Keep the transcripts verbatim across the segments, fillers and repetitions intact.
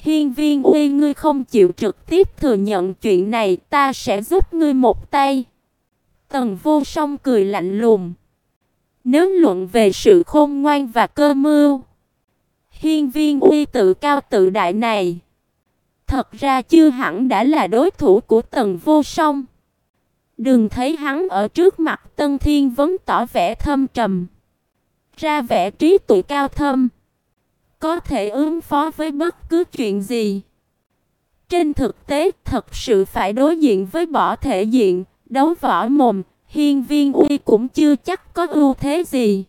Hiên Viên Uy, ngươi không chịu trực tiếp thừa nhận chuyện này, ta sẽ giúp ngươi một tay." Tần Vô Song cười lạnh lùng. Nếu luận về sự khôn ngoan và cơ mưu, Hiên Viên Uy tự cao tự đại này thật ra chưa hẳn đã là đối thủ của Tần Vô Song. Đừng thấy hắn ở trước mặt Tân Thiên Vấn tỏ vẻ thâm trầm, ra vẻ trí tuệ cao thâm, có thể ứng phó với bất cứ chuyện gì. Trên thực tế, thật sự phải đối diện với võ thể diện, đấu võ mồm, Hiên Viên Uy cũng chưa chắc có ưu thế gì.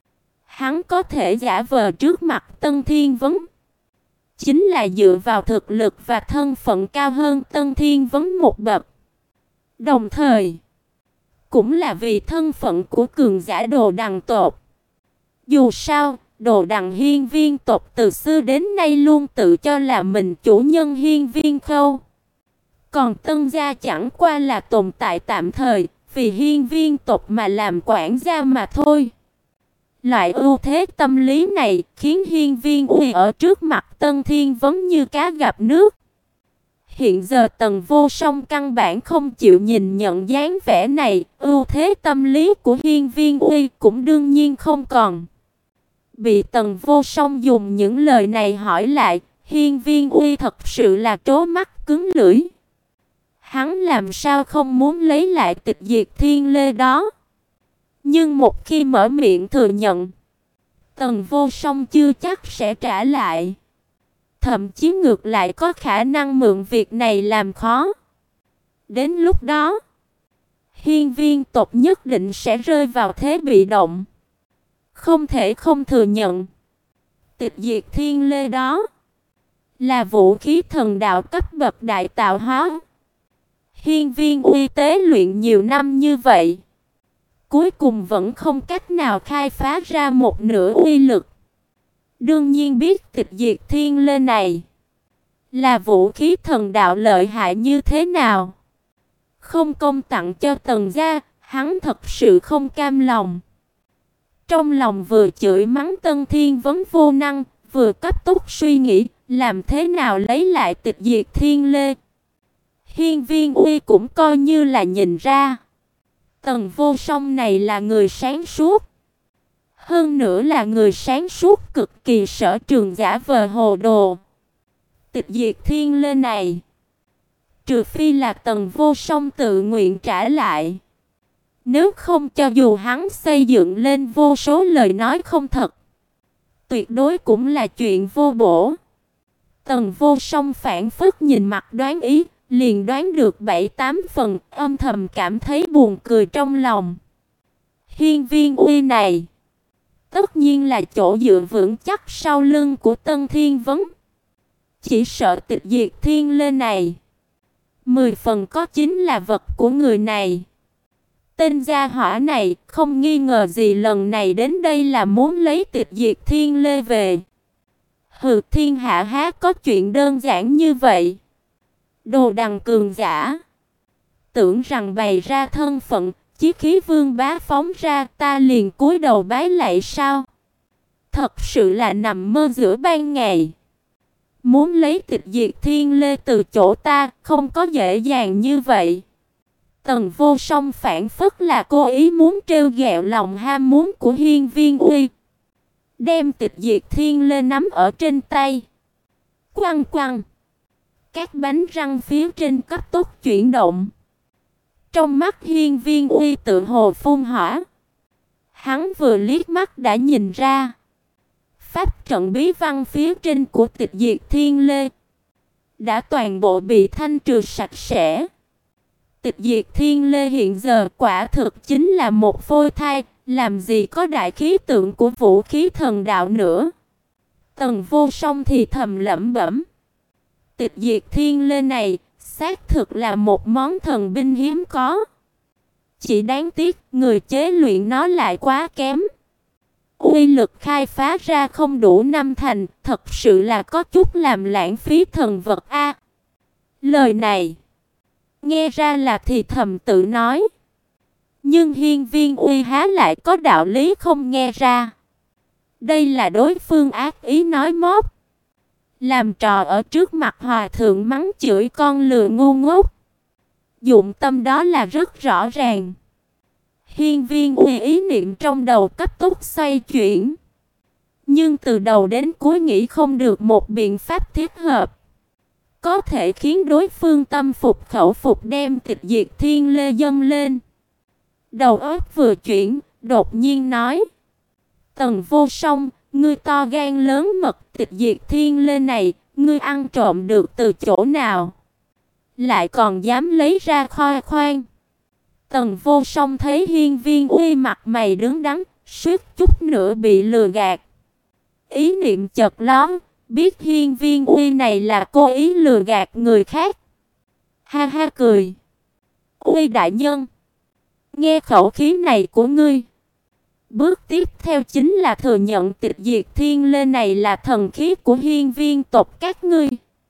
Hắn có thể giả vờ trước mặt Tân Thiên Vấn, chính là dựa vào thực lực và thân phận cao hơn Tân Thiên Vấn một bậc. Đồng thời, cũng là vì thân phận của cường giả Đồ Đằng tộc. Dù sao, Đồ Đằng Hiên Viên tộc từ xưa đến nay luôn tự cho là mình chủ nhân Hiên Viên Khâu. Còn Tân gia chẳng qua là tồn tại tạm thời, vì Hiên Viên tộc mà làm quản gia mà thôi. Loại ưu thế tâm lý này khiến Hiên Viên Uy ở trước mặt Tân Thiên Vấn như cá gặp nước. Hiện giờ Tần Vô Song căn bản không chịu nhìn nhận dáng vẻ này, ưu thế tâm lý của Hiên Viên Uy cũng đương nhiên không còn. Bị Tần Vô Song dùng những lời này hỏi lại, Hiên Viên Uy thật sự là trố mắt cứng lưỡi. Hắn làm sao không muốn lấy lại tịch diệt thiên lê đó. Nhưng một khi mở miệng thừa nhận, Tần Vô Song chưa chắc sẽ trả lại. Thậm chí ngược lại có khả năng mượn việc này làm khó. Đến lúc đó, Hiên Viên tộc nhất định sẽ rơi vào thế bị động. Không thể không thừa nhận, tịch diệt thiên lê đó là vũ khí thần đạo cấp bậc đại tạo hóa. Hiên Viên Uy tế luyện nhiều năm như vậy, cuối cùng vẫn không cách nào khai phá ra một nửa uy lực. Đương nhiên biết tịch diệt thiên lê này là vũ khí thần đạo lợi hại như thế nào. Không công tặng cho Tần gia, hắn thật sự không cam lòng. Trong lòng vừa chửi mắng Tân Thiên Vấn vô năng, vừa cấp tốc suy nghĩ làm thế nào lấy lại tịch diệt thiên lê. Hiên Viên Uy cũng coi như là nhìn ra, Tần Vô Song này là người sáng suốt. Hơn nữa là người sáng suốt cực kỳ sở trường giả vờ hồ đồ. Tịch diệt thiên lê này, trừ phi là Tần Vô Song tự nguyện trả lại. Nếu không, cho dù hắn xây dựng lên vô số lời nói không thật, tuyệt đối cũng là chuyện vô bổ. Tần Vô Song phản phất nhìn mặt đoán ý, liền đoán được bảy tám phần, âm thầm cảm thấy buồn cười trong lòng. Hiên Viên Uy này, tất nhiên là chỗ dựa vững chắc sau lưng của Tân Thiên Vấn. Chỉ sợ tịch diệt thiên lê này, mười phần có chính là vật của người này. Tên gia hỏa này không nghi ngờ gì lần này đến đây là muốn lấy tịch diệt thiên lê về. Hừ, thiên hạ há có chuyện đơn giản như vậy. Đồ Đằng cường giả, tưởng rằng bày ra thân phận, chí khí vương bá phóng ra, ta liền cúi đầu bái lạy sao? Thật sự là nằm mơ giữa ban ngày. Muốn lấy tịch diệt thiên lê từ chỗ ta, không có dễ dàng như vậy. Tần Vô Song phản phất là cố ý muốn trêu ghẹo lòng ham muốn của Hiên Viên Uy, đem tịch diệt thiên lê nắm ở trên tay, quăng quăng. Các bánh răng phía trên cấp tốc chuyển động. Trong mắt Hiên Viên Uy tự hồ phun hỏa. Hắn vừa liếc mắt đã nhìn ra, pháp trận bí văn phía trên của tịch diệt thiên lê đã toàn bộ bị thanh trừ sạch sẽ. Tịch diệt thiên lê hiện giờ quả thực chính là một phôi thai, làm gì có đại khí tượng của vũ khí thần đạo nữa. Tần Vô Song thì thầm lẩm bẩm, tịch diệt thiên lê này xác thực là một món thần binh hiếm có. Chỉ đáng tiếc người chế luyện nó lại quá kém. Uy lực khai phá ra không đủ năm thành, thật sự là có chút làm lãng phí thần vật a. Lời này nghe ra là thì thầm tự nói, nhưng Hiên Viên Uy há lại có đạo lý không nghe ra. Đây là đối phương ác ý nói móc, Làm trò ở trước mặt hòa thượng mắng chửi con lừa ngu ngốc. Dụng tâm đó là rất rõ ràng. Hiên Viên Uy ý niệm trong đầu cấp tốc xoay chuyển. Nhưng từ đầu đến cuối nghĩ không được một biện pháp thích hợp, có thể khiến đối phương tâm phục khẩu phục đem tịch diệt thiên lê dâng lên. Đầu óc vừa chuyển, đột nhiên nói: Tần Vô Song, ngươi to gan lớn mật, tịch diệt thiên lê này, ngươi ăn trộm được từ chỗ nào? Lại còn dám lấy ra khoe khoang. Tần Vô Song thấy Hiên Viên Uy mặt mày đứng đắn, suýt chút nữa bị lừa gạt. Ý niệm chợt lóe, biết Hiên Viên Uy này là cố ý lừa gạt người khác. Ha ha cười. Uy đại nhân, nghe khẩu khí này của ngươi, bước tiếp theo chính là thừa nhận tịch diệt thiên lê này là thần khí của Hiên Viên tộc các ngươi.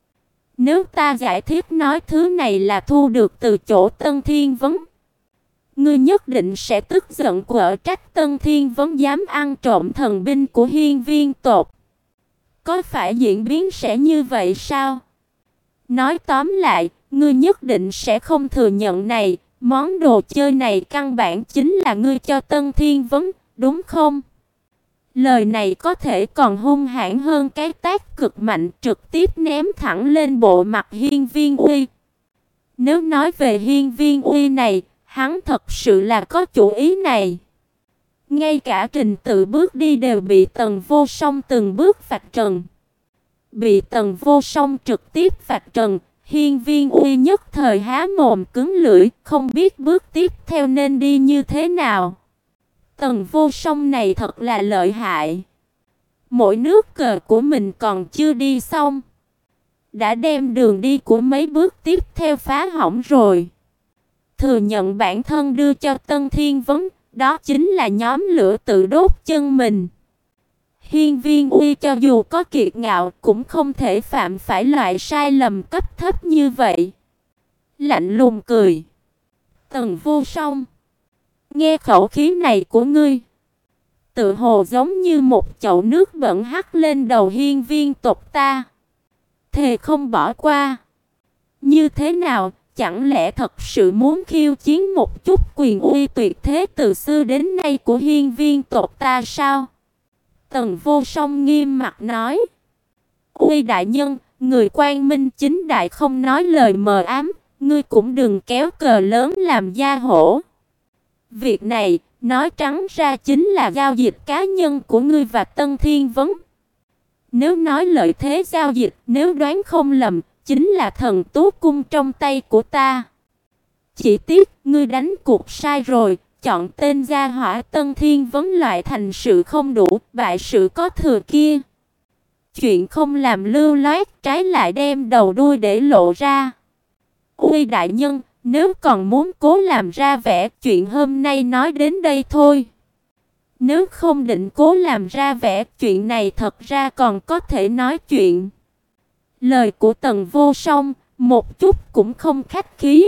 Nếu ta giải thích nói thứ này là thu được từ chỗ Tân Thiên Vấn, ngươi nhất định sẽ tức giận quở trách Tân Thiên Vấn dám ăn trộm thần binh của Hiên Viên tộc. Có phải diễn biến sẽ như vậy sao? Nói tóm lại, ngươi nhất định sẽ không thừa nhận này, món đồ chơi này căn bản chính là ngươi cho Tân Thiên Vấn, đúng không? Lời này có thể còn hung hãn hơn cái tát cực mạnh trực tiếp ném thẳng lên bộ mặt Hiên Viên Uy. Nếu nói về Hiên Viên Uy này, hắn thật sự là có chủ ý này. Ngay cả trình tự bước đi đều bị Tần Vô Song từng bước vạch trần. Bị Tần Vô Song trực tiếp vạch trần, Hiên Viên Uy nhất thời há mồm cứng lưỡi, không biết bước tiếp theo nên đi như thế nào. Tần Vô Song này thật là lợi hại. Mỗi nước cờ của mình còn chưa đi xong, đã đem đường đi của mấy bước tiếp theo phá hỏng rồi. Thừa nhận bản thân đưa cho Tân Thiên Vấn, đó chính là nhóm lửa tự đốt chân mình. Hiên Viên Uy cho dù có kiệt ngạo cũng không thể phạm phải loại sai lầm cấp thấp như vậy. Lạnh lùng cười. Tần Vô Song, nghe khẩu khí này của ngươi, tự hồ giống như một chậu nước bẩn hắt lên đầu Hiên Viên tộc ta. Thề không bỏ qua. Như thế nào, chẳng lẽ thật sự muốn khiêu chiến một chút quyền uy tuyệt thế từ xưa đến nay của Hiên Viên tộc ta sao? Tần Vô Song nghiêm mặt nói. Uy đại nhân, người quang minh chính đại không nói lời mờ ám, ngươi cũng đừng kéo cờ lớn làm da hổ. Việc này, nói trắng ra chính là giao dịch cá nhân của ngươi và Tân Thiên Vấn. Nếu nói lợi thế giao dịch, nếu đoán không lầm, chính là thần tú cung trong tay của ta. Chỉ tiếc, ngươi đánh cuộc sai rồi, chọn tên gia hỏa Tân Thiên Vấn loại thành sự không đủ, bại sự có thừa kia. Chuyện không làm lưu loát, trái lại đem đầu đuôi để lộ ra. Uy đại nhân, nếu còn muốn cố làm ra vẻ, chuyện hôm nay nói đến đây thôi. Nếu không định cố làm ra vẻ, chuyện này thật ra còn có thể nói chuyện. Lời của Tần Vô Song, một chút cũng không khách khí.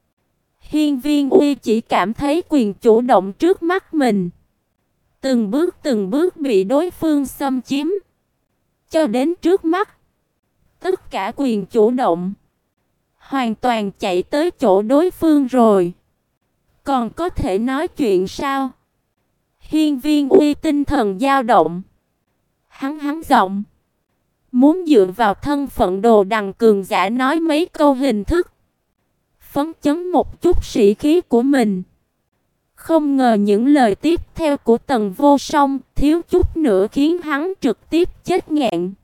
Hiên Viên Uy chỉ cảm thấy quyền chủ động trước mắt mình. Từng bước từng bước bị đối phương xâm chiếm. Cho đến trước mắt, tất cả quyền chủ động hoàn toàn chạy tới chỗ đối phương rồi. Còn có thể nói chuyện sao? Hiên Viên Uy tinh thần dao động. Hắn hắn giọng, muốn dựa vào thân phận đồ đằng cường giả nói mấy câu hình thức, phấn chấn một chút sĩ khí của mình. Không ngờ những lời tiếp theo của Tần Vô Song thiếu chút nữa khiến hắn trực tiếp chết nghẹn.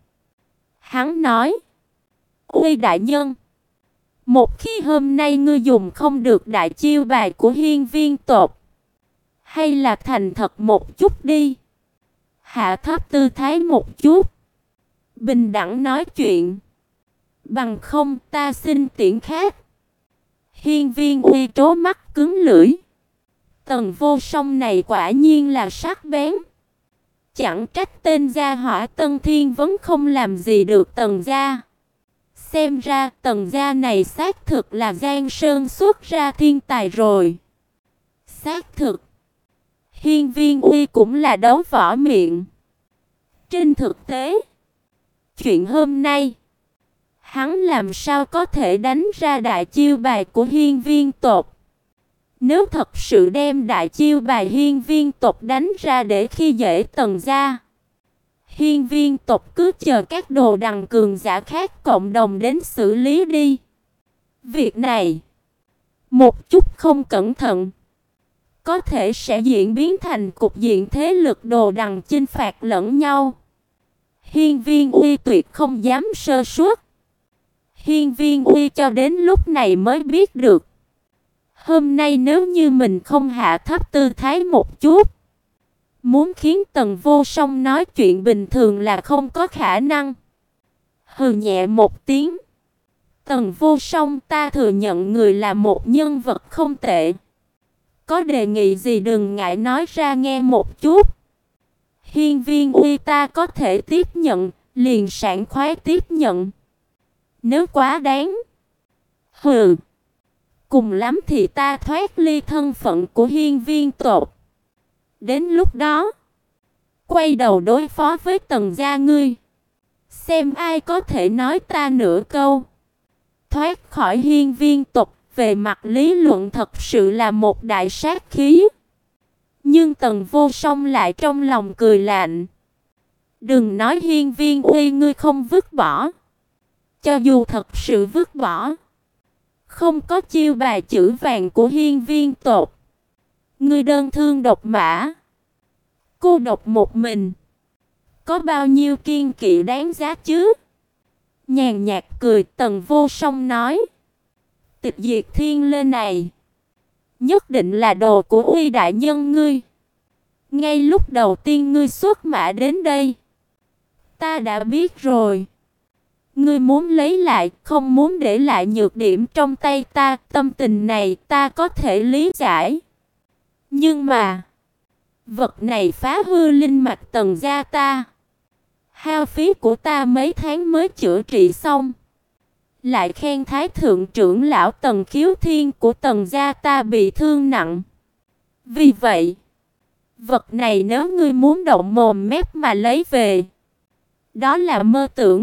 Hắn nói, Uy đại nhân, một khi hôm nay ngươi dùng không được đại chiêu bài của Hiên Viên tộc, hay là thành thật một chút đi, hạ thấp tư thái một chút, bình đẳng nói chuyện, bằng không ta xin tiễn khác. Hiên Viên Uy trố mắt cứng lưỡi. Tần Vô Song này quả nhiên là sắc bén. Chẳng trách tên gia hỏa Tân Thiên Vấn không làm gì được Tần gia. Xem ra Tần gia này xác thực là Giang Sơn xuất ra thiên tài rồi. Xác thực, Hiên Viên Uy cũng là đấu võ miệng. Trên thực tế, chuyện hôm nay, hắn làm sao có thể đánh ra đại chiêu bài của Hiên Viên tộc? Nếu thật sự đem đại chiêu bài Hiên Viên tộc đánh ra để khi dễ Tần gia, Hiên Viên tộc cứ chờ các đồ đằng cường giả khác cộng đồng đến xử lý đi. Việc này, một chút không cẩn thận, có thể sẽ diễn biến thành cục diện thế lực đồ đằng chinh phạt lẫn nhau. Hiên Viên Uy tuyệt không dám sơ suất. Hiên Viên Uy cho đến lúc này mới biết được, hôm nay nếu như mình không hạ thấp tư thái một chút, muốn khiến Tần Vô Song nói chuyện bình thường là không có khả năng. Hừ nhẹ một tiếng. Tần Vô Song, ta thừa nhận người là một nhân vật không tệ. Có đề nghị gì đừng ngại nói ra nghe một chút. Hiên Viên Uy ta có thể tiếp nhận, liền sảng khoái tiếp nhận. Nếu quá đáng, hừ, cùng lắm thì ta thoát ly thân phận của Hiên Viên tộc. Đến lúc đó, quay đầu đối phó với Tần gia ngươi, xem ai có thể nói ta nửa câu. Thoát khỏi Hiên Viên tộc, về mặt lý luận thật sự là một đại sát khí. Nhưng Tần Vô Song lại trong lòng cười lạnh. Đừng nói Hiên Viên Uy ngươi không vứt bỏ. Cho dù thật sự vứt bỏ, không có chiêu bài chữ vàng của Hiên Viên tộc, ngươi đơn thương độc mã, cô độc một mình, có bao nhiêu kiên kỵ đáng giá chứ? Nhàn nhạt cười, Tần Vô Song nói, Tịch Diệt Thiên Lê này nhất định là đồ của Uy đại nhân ngươi. Ngay lúc đầu tiên ngươi xuất mã đến đây, ta đã biết rồi. Ngươi muốn lấy lại, không muốn để lại nhược điểm trong tay ta, tâm tình này ta có thể lý giải. Nhưng mà, vật này phá hư linh mạch Tần gia ta, hao phí của ta mấy tháng mới chữa trị xong. Lại khen Thái thượng trưởng lão Tần Khiếu Thiên của Tần gia ta bị thương nặng. Vì vậy, vật này nếu ngươi muốn động mồm mép mà lấy về, đó là mơ tưởng.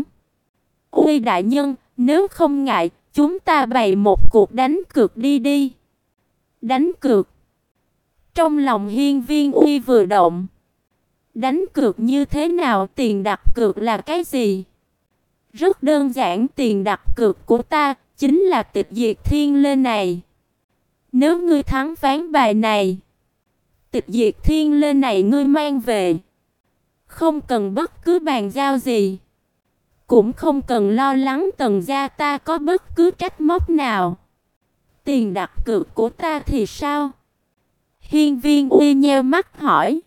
Uy đại nhân, nếu không ngại, chúng ta bày một cuộc đánh cược đi đi. Đánh cược? Trong lòng Hiên Viên Uy vừa động. Đánh cược như thế nào, tiền đặt cược là cái gì? Rất đơn giản, tiền đặt cược của ta chính là Tịch Diệt Thiên Lê này. Nếu ngươi thắng ván bài này, Tịch Diệt Thiên Lê này ngươi mang về, không cần bất cứ bàn giao gì, cũng không cần lo lắng Tần gia ta có bất cứ trách móc nào. Tiền đặt cược của ta thì sao? Hiên Viên Uy nheo mắt hỏi.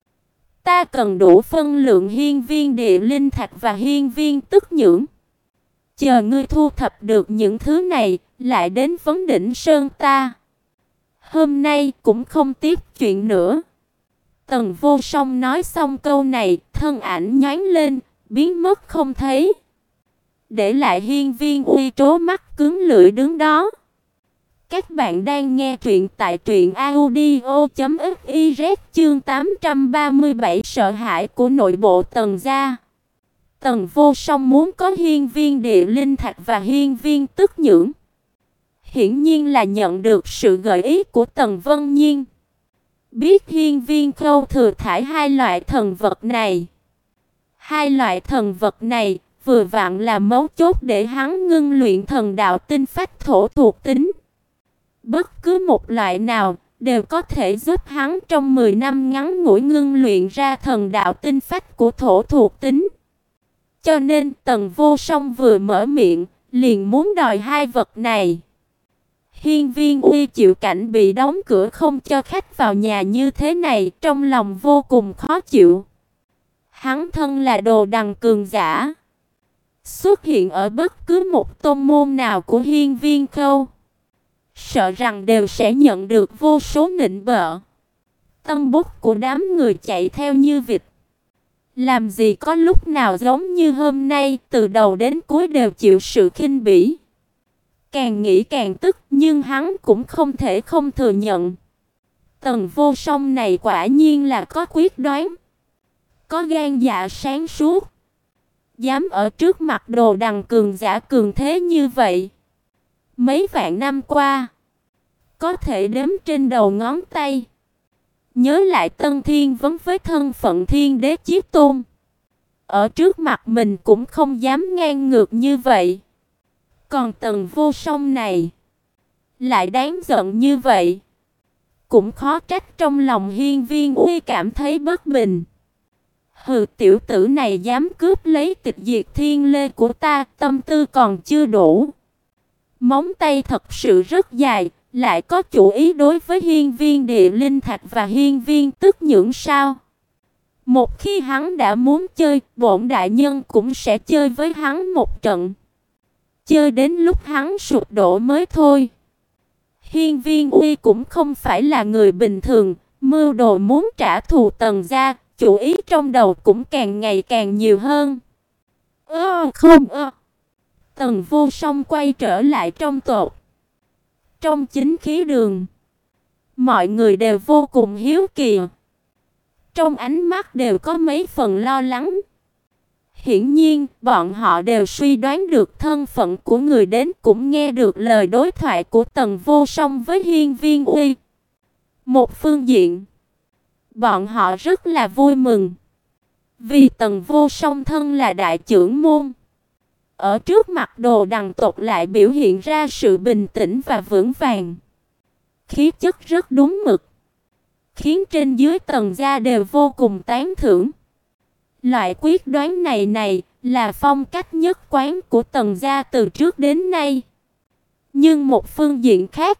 Ta cần đủ phân lượng hiên viên địa linh thạch và hiên viên tức nhưỡng. Chờ ngươi thu thập được những thứ này, lại đến vấn đỉnh sơn ta. Hôm nay cũng không tiếp chuyện nữa. Tần Vô Song nói xong câu này, thân ảnh nhoáng lên, biến mất không thấy. Để lại Hiên Viên Uy trố mắt cứng lưỡi đứng đó. Các bạn đang nghe truyện tại truyện audio chấm fiz chương tám trăm ba mươi bảy sợ hãi của nội bộ Tần gia. Tần Vô Song muốn có hiên viên địa linh thạch và hiên viên tức nhưỡng. Hiển nhiên là nhận được sự gợi ý của Tần Vân Nhiên. Biết hiên viên khâu thừa thải hai loại thần vật này. Hai loại thần vật này vừa vặn là mấu chốt để hắn ngưng luyện thần đạo tinh phách thổ thuộc tính. Bất cứ một loại nào đều có thể giúp hắn trong mười năm ngắn ngủi ngưng luyện ra thần đạo tinh phách của thổ thuộc tính. Cho nên Tần Vô Song vừa mở miệng, liền muốn đòi hai vật này. Hiên Viên Uy chịu cảnh bị đóng cửa không cho khách vào nhà như thế này, trong lòng vô cùng khó chịu. Hắn thân là đồ đằng cường giả, xuất hiện ở bất cứ một tôn môn nào của Hiên Viên Khâu, sợ rằng đều sẽ nhận được vô số nịnh bợ, tân bút của đám người chạy theo như vịt. Làm gì có lúc nào giống như hôm nay, từ đầu đến cuối đều chịu sự khinh bỉ. Càng nghĩ càng tức, nhưng hắn cũng không thể không thừa nhận. Tần Vô Song này quả nhiên là có quyết đoán, có gan dạ sáng suốt. dám ở trước mặt Đồ Đằng cường giả cường thế như vậy. Mấy vạn năm qua, có thể đếm trên đầu ngón tay. Nhớ lại Tân Thiên Vấn với thân phận Thiên Đế Chí Tôn, ở trước mặt mình cũng không dám ngang ngược như vậy. Còn Tần Vô Song này lại đáng giận như vậy. Cũng khó trách trong lòng Hiên Viên Uy cảm thấy bất bình. Hừ, tiểu tử này dám cướp lấy tịch diệt thiên lê của ta, tâm tư còn chưa đủ. Móng tay thật sự rất dài, lại có chủ ý đối với Hiên Viên Địa Linh Thạch và Hiên Viên Tức Nhưỡng sao? Một khi hắn đã muốn chơi, bổn đại nhân cũng sẽ chơi với hắn một trận. Chơi đến lúc hắn sụp đổ mới thôi. Hiên Viên Uy cũng không phải là người bình thường, mưu đồ muốn trả thù Tần gia, chủ ý trong đầu cũng càng ngày càng nhiều hơn. Ơ không ơ. Tần Vô Song quay trở lại trong tộc. Trong chính khí đường, mọi người đều vô cùng hiếu kỳ. Trong ánh mắt đều có mấy phần lo lắng. Hiển nhiên, bọn họ đều suy đoán được thân phận của người đến, cũng nghe được lời đối thoại của Tần Vô Song với Hiên Viên Uy. Một phương diện, bọn họ rất là vui mừng. Vì Tần Vô Song thân là đại trưởng môn, ở trước mặt Đồ Đằng tộc lại biểu hiện ra sự bình tĩnh và vững vàng. Khí chất rất đúng mực, khiến trên dưới Tần gia đều vô cùng tán thưởng. Loại quyết đoán này này là phong cách nhất quán của Tần gia từ trước đến nay. Nhưng một phương diện khác,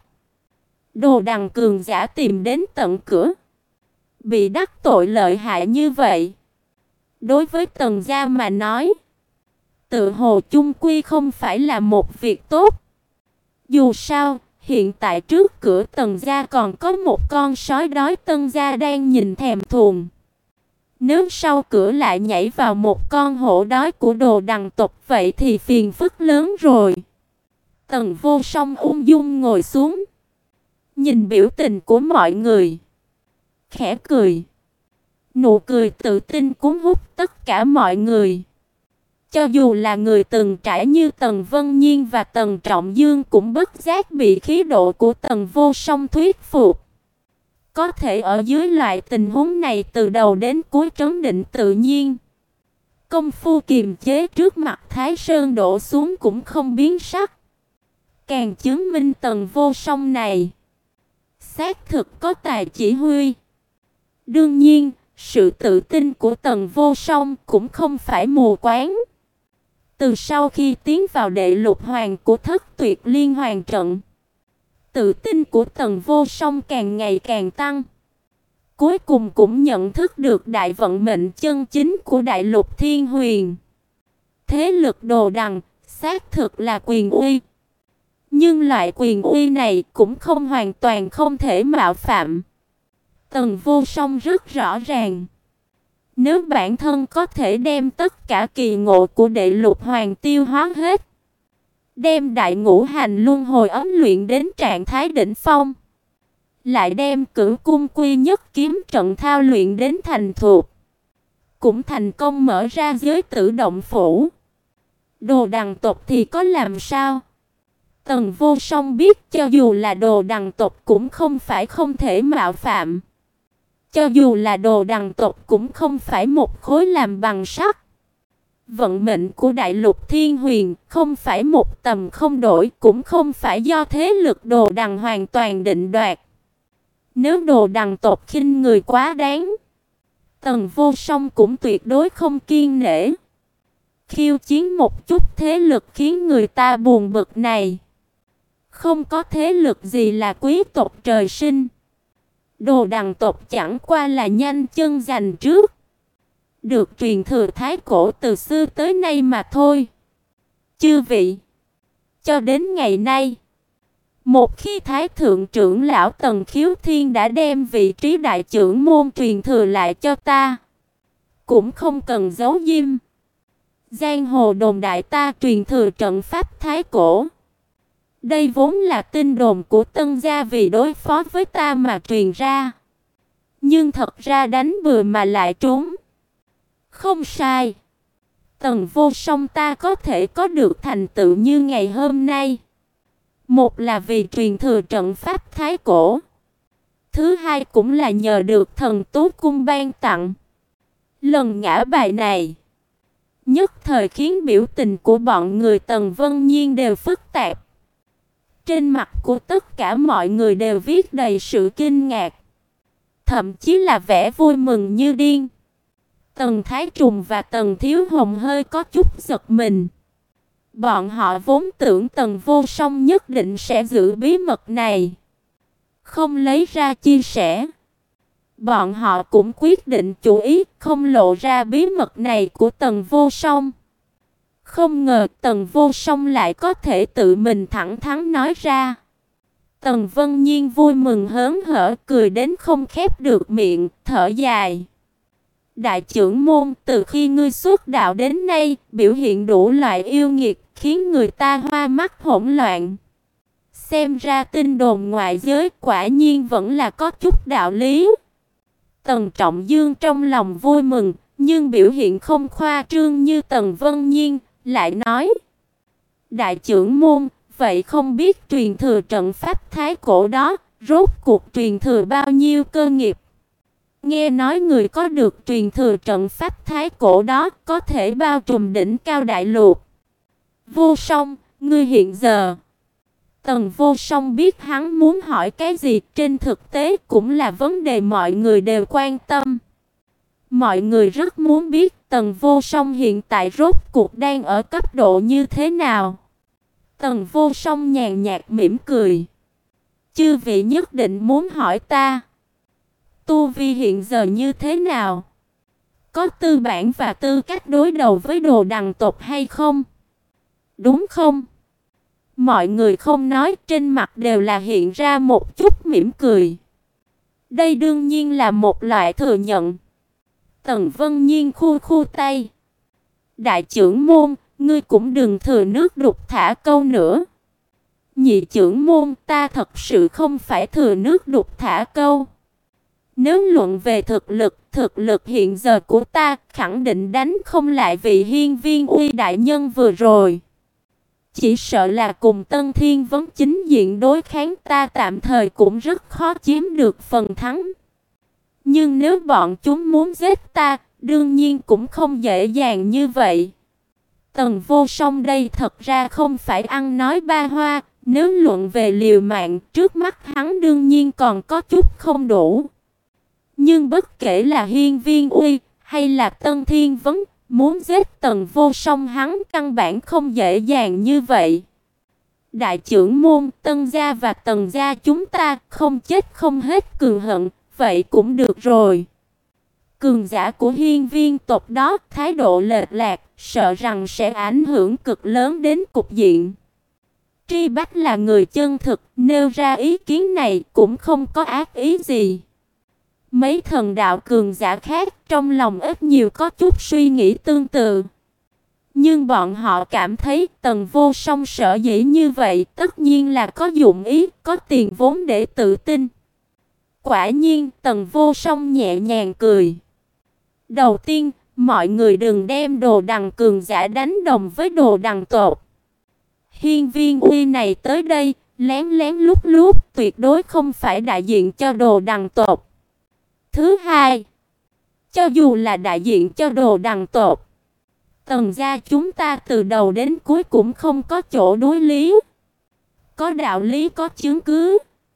Đồ Đằng cường giả tìm đến tận cửa, bị đắc tội lợi hại như vậy, đối với Tần gia mà nói, tự hồ chung quy không phải là một việc tốt. Dù sao, hiện tại trước cửa Tần gia còn có một con sói đói Tân gia đang nhìn thèm thuồng. Nếu sau cửa lại nhảy vào một con hổ đói của Đồ Đằng tộc, vậy thì phiền phức lớn rồi. Tần Vô Song ung dung ngồi xuống, nhìn biểu tình của mọi người, khẽ cười. Nụ cười tự tin cuốn hút tất cả mọi người. Cho dù là người từng trải như Tần Vân Nhiên và Tần Trọng Dương cũng bất giác bị khí độ của Tần Vô Song thuyết phục. Có thể ở dưới loại tình huống này từ đầu đến cuối trấn định tự nhiên. Công phu kiềm chế trước mặt Thái Sơn đổ xuống cũng không biến sắc. Càng chứng minh Tần Vô Song này xác thực có tài chỉ huy. Đương nhiên, sự tự tin của Tần Vô Song cũng không phải mù quáng. Từ sau khi tiến vào đệ lục hoàng của Thất Tuyệt Liên Hoàn trận, tự tin của Tần Vô Song càng ngày càng tăng. Cuối cùng cũng nhận thức được đại vận mệnh chân chính của Đại Lục Thiên Huyền. Thế lực Đồ Đằng xác thực là quyền uy. Nhưng loại quyền uy này cũng không hoàn toàn không thể mạo phạm. Tần Vô Song rất rõ ràng, nếu bản thân có thể đem tất cả kỳ ngộ của Đệ Lục Hoàng tiêu hóa hết, đem đại ngũ hành luân hồi ấm luyện đến trạng thái đỉnh phong, lại đem Cửu Cung Quy Nhất kiếm trận thao luyện đến thành thục, cũng thành công mở ra giới tử động phủ. Đồ Đằng tộc thì có làm sao? Tần Vô Song biết cho dù là Đồ Đằng tộc cũng không phải không thể mạo phạm. Cho dù là Đồ Đằng tộc cũng không phải một khối làm bằng sắt. Vận mệnh của Đại Lục Thiên Huyền không phải một tầm không đổi, cũng không phải do thế lực Đồ Đằng hoàn toàn định đoạt. Nếu Đồ Đằng tộc khinh người quá đáng, Tần Vô Song cũng tuyệt đối không kiêng nể. Khiêu chiến một chút thế lực khiến người ta buồn bực này, không có thế lực gì là quý tộc trời sinh. Đồ Đằng tộc chẳng qua là nhanh chân giành trước, được truyền thừa thái cổ từ xưa tới nay mà thôi. Chư vị, cho đến ngày nay, một khi Thái thượng trưởng lão Tần Khiếu Thiên đã đem vị trí đại trưởng môn truyền thừa lại cho ta, cũng không cần giấu giếm. Giang hồ đồn đại ta truyền thừa trận pháp thái cổ. Đây vốn là tin đồn của Tân gia vì đối phó với ta mà truyền ra. Nhưng thật ra đánh bừa mà lại trúng. Không sai. Tần Vô Song ta có thể có được thành tựu như ngày hôm nay, một là vì truyền thừa trận pháp thái cổ, thứ hai cũng là nhờ được thần Tú Cung ban tặng. Lần ngã bài này nhất thời khiến biểu tình của bọn người Tần Vân Nhiên đều phức tạp. Trên mặt của tất cả mọi người đều viết đầy sự kinh ngạc, thậm chí là vẻ vui mừng như điên. Tần Thái Trùng và Tần Thiếu Hồng hơi có chút giật mình. Bọn họ vốn tưởng Tần Vô Song nhất định sẽ giữ bí mật này, không lấy ra chia sẻ. Bọn họ cũng quyết định chủ ý không lộ ra bí mật này của Tần Vô Song. Không ngờ Tần Vô Song lại có thể tự mình thẳng thắn nói ra. Tần Vân Nhiên vui mừng hớn hở, cười đến không khép được miệng, thở dài. Đại trưởng môn, từ khi ngươi xuất đạo đến nay, biểu hiện đủ loại yêu nghiệt, khiến người ta hoa mắt hỗn loạn. Xem ra tin đồn ngoại giới quả nhiên vẫn là có chút đạo lý. Tần Trọng Dương trong lòng vui mừng, nhưng biểu hiện không khoa trương như Tần Vân Nhiên, lại nói: Đại trưởng môn, vậy không biết truyền thừa trận pháp thái cổ đó, rốt cuộc truyền thừa bao nhiêu cơ nghiệp? Nghe nói người có được truyền thừa trận pháp thái cổ đó có thể bao trùm đỉnh cao đại lục. Vô Song, ngươi hiện giờ... Tần Vô Song biết hắn muốn hỏi cái gì, trên thực tế cũng là vấn đề mọi người đều quan tâm. Mọi người rất muốn biết Tần Vô Song hiện tại rốt cuộc đang ở cấp độ như thế nào. Tần Vô Song nhàn nhạt mỉm cười. Chư vị nhất định muốn hỏi ta, tu vi hiện giờ như thế nào? Có tư bản và tư cách đối đầu với Đồ Đằng tộc hay không? Đúng không? Mọi người không nói, trên mặt đều là hiện ra một chút mỉm cười. Đây đương nhiên là một loại thừa nhận. Tần Vân Nhiên khu khu tay. Đại trưởng môn, ngươi cũng đừng thừa nước đục thả câu nữa. Nhị trưởng môn, ta thật sự không phải thừa nước đục thả câu. Nếu luận về thực lực, thực lực hiện giờ của ta khẳng định đánh không lại vị Hiên Viên Uy đại nhân vừa rồi. Chỉ sợ là cùng Tân Thiên Vấn chính diện đối kháng, ta tạm thời cũng rất khó chiếm được phần thắng. Nhưng nếu bọn chúng muốn giết ta, đương nhiên cũng không dễ dàng như vậy. Tần Vô Song đây thật ra không phải ăn nói ba hoa, nếu luận về liều mạng, trước mắt hắn đương nhiên còn có chút không đủ. Nhưng bất kể là Hiên Viên Uy hay là Tân Thiên Vấn, muốn giết Tần Vô Song hắn căn bản không dễ dàng như vậy. Đại trưởng môn, Tân gia và Tần gia chúng ta không chết không hết cường hận, vậy cũng được rồi. Cường giả của Hiên Viên tộc đó thái độ lệch lạc, sợ rằng sẽ ảnh hưởng cực lớn đến cục diện. Tri Bách là người chân thực, nêu ra ý kiến này cũng không có ác ý gì. Mấy thần đạo cường giả khác trong lòng ít nhiều có chút suy nghĩ tương tự. Nhưng bọn họ cảm thấy Tần Vô Song sở dĩ như vậy tất nhiên là có dụng ý, có tiền vốn để tự tin. Quả nhiên Tần Vô Song nhẹ nhàng cười. Đầu tiên, mọi người đừng đem Đồ Đằng cường giả đánh đồng với Đồ Đằng tộc. Hiên Viên Uy này tới đây, lén lén lút lút, tuyệt đối không phải đại diện cho Đồ Đằng tộc. Thứ hai, cho dù là đại diện cho Đồ Đằng tộc, Tần gia chúng ta từ đầu đến cuối cũng không có chỗ đối lý. Có đạo lý, có chứng cứ,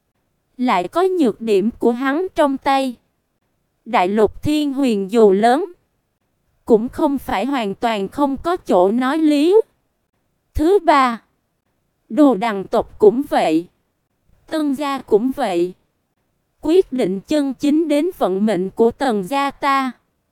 lại có nhược điểm của hắn trong tay. Đại lục Thiên Huyền dù lớn, cũng không phải hoàn toàn không có chỗ nói lý. Thứ ba, Đồ Đằng tộc cũng vậy, Tân gia cũng vậy. Quyết định chân chính đến vận mệnh của Tần gia ta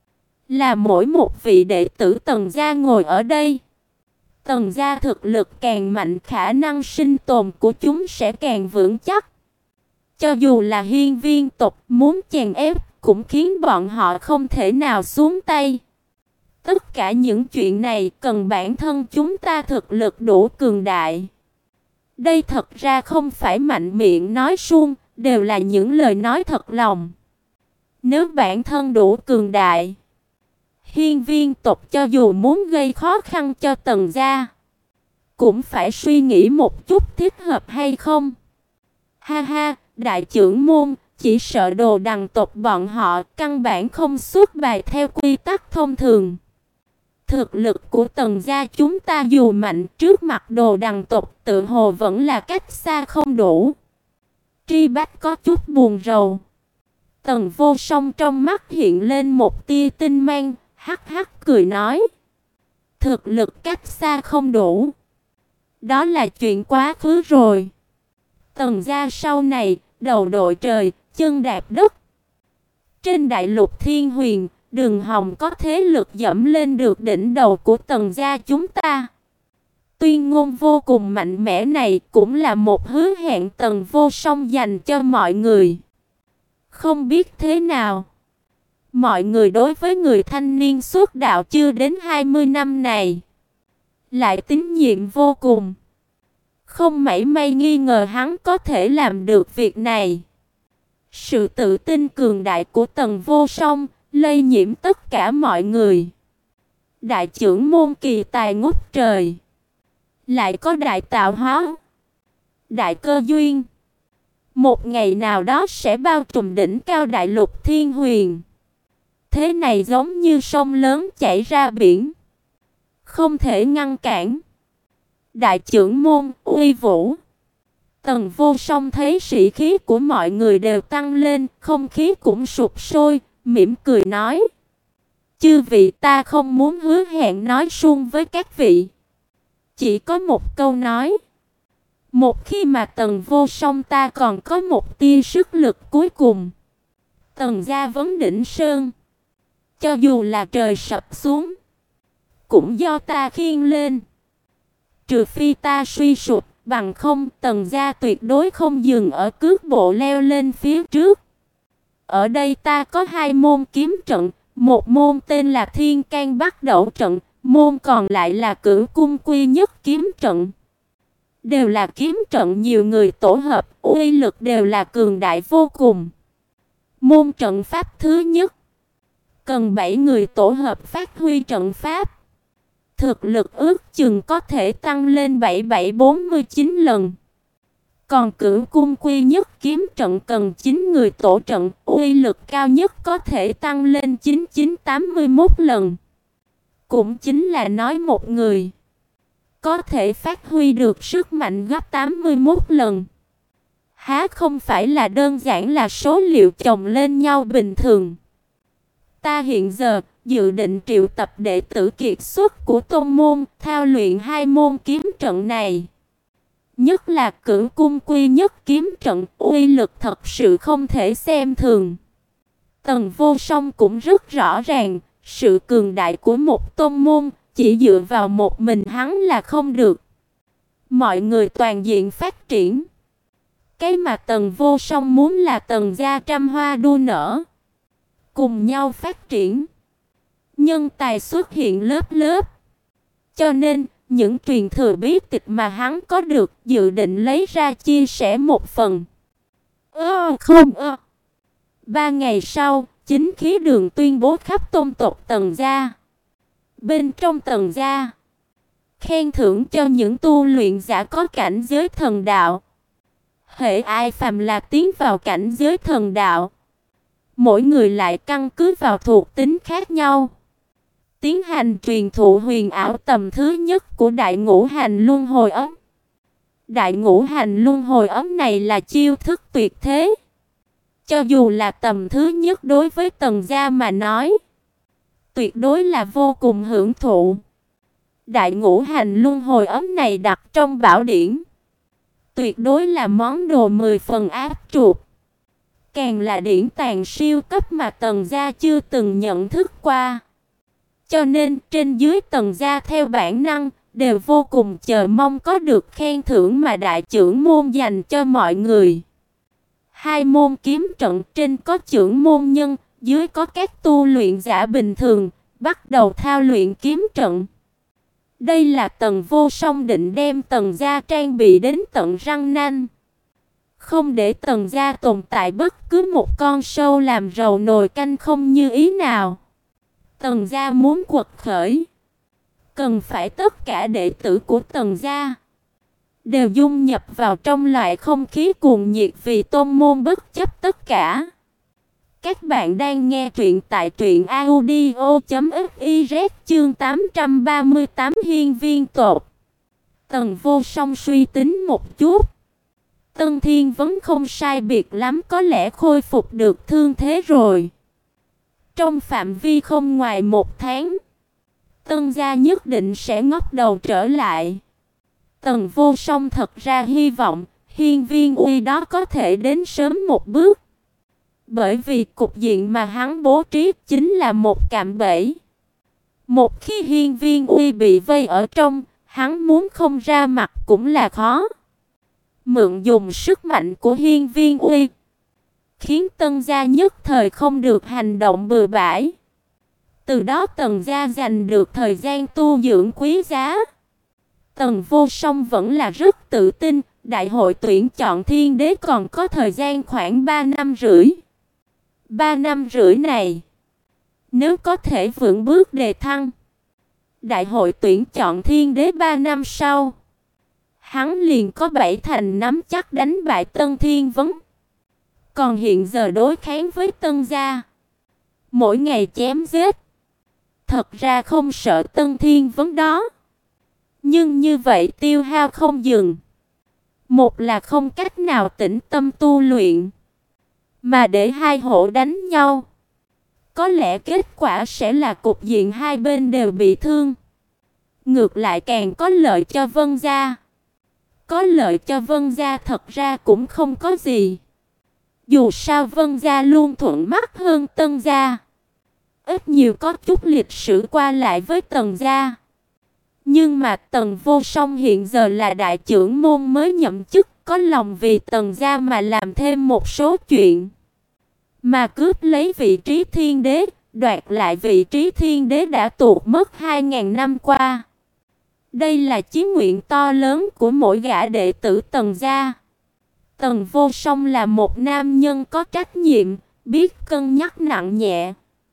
là mỗi một vị đệ tử Tần gia ngồi ở đây. Tần gia thực lực càng mạnh, khả năng sinh tồn của chúng sẽ càng vững chắc. Cho dù là Hiên Viên tộc muốn chèn ép, cũng khiến bọn họ không thể nào xuống tay. Tất cả những chuyện này cần bản thân chúng ta thực lực đủ cường đại. Đây thật ra không phải mạnh miệng nói suông, đều là những lời nói thật lòng. Nếu bản thân đủ cường đại, Hiên viên tộc cho dù muốn gây khó khăn cho Tần gia, cũng phải suy nghĩ một chút thích hợp hay không. Ha ha, đại trưởng môn, chỉ sợ Đồ Đằng tộc bọn họ căn bản không xuất bài theo quy tắc thông thường. Thực lực của Tần gia chúng ta dù mạnh trước mặt Đồ Đằng tộc tự hồ vẫn là cách xa không đủ. Tri Bách có chút buồn rầu. Tần Vô Song trong mắt hiện lên một tia tinh mang, hắc hắc cười nói: thực lực cách xa không đủ, đó là chuyện quá khứ rồi. Tần gia sau này, đầu đội trời, chân đạp đất. Trên đại lục Thiên Huyền, Đường Hồng có thế lực dẫm lên được đỉnh đầu của Tần gia chúng ta. Tuyên ngôn vô cùng mạnh mẽ này cũng là một hứa hẹn Tần Vô Song dành cho mọi người. Không biết thế nào, mọi người đối với người thanh niên xuất đạo chưa đến hai mươi năm này lại tín nhiệm vô cùng, không mảy may nghi ngờ hắn có thể làm được việc này. Sự tự tin cường đại của Tần Vô Song lây nhiễm tất cả mọi người. Đại trưởng môn kỳ tài ngút trời, lại có đại tạo hóa, đại cơ duyên, một ngày nào đó sẽ bao trùm đỉnh cao đại lục Thiên Huyền. Thế này giống như sông lớn chảy ra biển, không thể ngăn cản. Đại trưởng môn uy vũ. Tần Vô Song thấy sĩ khí của mọi người đều tăng lên, không khí cũng sụp sôi, mỉm cười nói: chư vị, ta không muốn hứa hẹn nói suông với các vị, chỉ có một câu nói. Một khi mà Tần Vô Song ta còn có một tia sức lực cuối cùng, Tần gia vấn đỉnh sơn, cho dù là trời sập xuống, cũng do ta khiêng lên. Trừ phi ta suy sụp, bằng không Tần gia tuyệt đối không dừng ở cước bộ leo lên phía trước. Ở đây ta có hai môn kiếm trận, một môn tên là Thiên Can Bắt Đẩu trận, môn còn lại là Cửu Cung Quy Nhất kiếm trận. Đều là kiếm trận nhiều người tổ hợp, uy lực đều là cường đại vô cùng. Môn trận pháp thứ nhất, cần bảy người tổ hợp phát huy trận pháp. Thực lực ước chừng có thể tăng lên bảy bảy bốn mươi chín lần. Còn Cửu Cung Quy Nhất kiếm trận cần chín người tổ trận, uy lực cao nhất có thể tăng lên chín chín tám mươi mốt lần. Cũng chính là nói một người có thể phát huy được sức mạnh gấp tám mươi mốt lần. Há không phải là đơn giản là số liệu chồng lên nhau bình thường. Ta hiện giờ dự định triệu tập đệ tử kiệt xuất của tôn môn, thao luyện hai môn kiếm trận này. Nhất là Cửu Cung Quy Nhất kiếm trận, uy lực thật sự không thể xem thường. Tần Vô Song cũng rất rõ ràng, sự cường đại của một tôn môn chỉ dựa vào một mình hắn là không được. Mọi người toàn diện phát triển. Cái mà Tần Vô Song muốn là Tần gia trăm hoa đua nở, cùng nhau phát triển. Nhân tài xuất hiện lớp lớp. Cho nên, những truyền thừa bí tịch mà hắn có được, dự định lấy ra chia sẻ một phần. Ơ không ơ. Ba ngày sau, chính khí đường tuyên bố khắp tôn tộc Tần gia. Bên trong Tần gia, khen thưởng cho những tu luyện giả có cảnh giới thần đạo. Hễ ai phàm là tiến vào cảnh giới thần đạo, mỗi người lại căn cứ vào thuộc tính khác nhau, tiến hành truyền thụ huyền ảo tầm thứ nhất của Đại Ngũ Hành Luân Hồi Ấm. Đại Ngũ Hành Luân Hồi Ấm này là chiêu thức tuyệt thế. Cho dù là tầm thứ nhất đối với Tần gia mà nói, tuyệt đối là vô cùng hưởng thụ. Đại Ngũ Hành Luân Hồi Ấm này đặt trong bảo điển, tuyệt đối là món đồ mười phần áp trục. Càng là điển tàng siêu cấp mà Tần gia chưa từng nhận thức qua. Cho nên trên dưới Tần gia theo bản năng đều vô cùng chờ mong có được khen thưởng mà đại trưởng môn dành cho mọi người. Hai môn kiếm trận, trên có trưởng môn nhân, dưới có các tu luyện giả bình thường, bắt đầu thao luyện kiếm trận. Đây là Tần Vô Song định đem Tần gia trang bị đến tận răng nanh, không để Tần gia tồn tại bất cứ một con sâu làm rầu nồi canh không như ý nào. Tần gia muốn quật khởi, cần phải tất cả đệ tử của Tần gia đều dung nhập vào trong loại không khí cuồng nhiệt vì tôn môn bất chấp tất cả. Các bạn đang nghe truyện tại truyện audio chấm fiz chương tám trăm ba mươi tám hiên viên tột. Tần Vô Song suy tính một chút. Tân Thiên vẫn không sai biệt lắm, có lẽ khôi phục được thương thế rồi. Trong phạm vi không ngoài một tháng, Tân gia nhất định sẽ ngóc đầu trở lại. Tần Vô Song thật ra hy vọng hiên viên uy đó có thể đến sớm một bước. Bởi vì cục diện mà hắn bố trí chính là một cạm bẫy. Một khi hiên viên uy bị vây ở trong, hắn muốn không ra mặt cũng là khó. Mượn dùng sức mạnh của hiên viên uy, khiến Tân gia nhất thời không được hành động bừa bãi. Từ đó Tần gia giành được thời gian tu dưỡng quý giá. Tần Vô Song vẫn là rất tự tin, đại hội tuyển chọn thiên đế còn có thời gian khoảng ba năm rưỡi. ba năm rưỡi này, nếu có thể vững bước đề thăng, đại hội tuyển chọn thiên đế ba năm sau, hắn liền có bảy thành nắm chắc đánh bại Tân Thiên Vấn. Còn hiện giờ đối kháng với Tân gia, mỗi ngày chém giết, thật ra không sợ Tân Thiên Vấn đó. Nhưng như vậy tiêu hao không dừng. Một là không cách nào tĩnh tâm tu luyện, mà để hai hộ đánh nhau, có lẽ kết quả sẽ là cục diện hai bên đều bị thương. Ngược lại càng có lợi cho Vân gia. Có lợi cho Vân gia thật ra cũng không có gì. Dù sao Vân gia luôn thuận mắt hơn Tân gia, ít nhiều có chút lịch sử qua lại với Tần gia. Nhưng mà Tần Vô Song hiện giờ là đại trưởng môn mới nhậm chức, có lòng vì Tần gia mà làm thêm một số chuyện, mà cướp lấy vị trí thiên đế, đoạt lại vị trí thiên đế đã tuột mất hai ngàn năm qua. Đây là chí nguyện to lớn của mỗi gã đệ tử Tần gia. Tần Vô Song là một nam nhân có trách nhiệm, biết cân nhắc nặng nhẹ.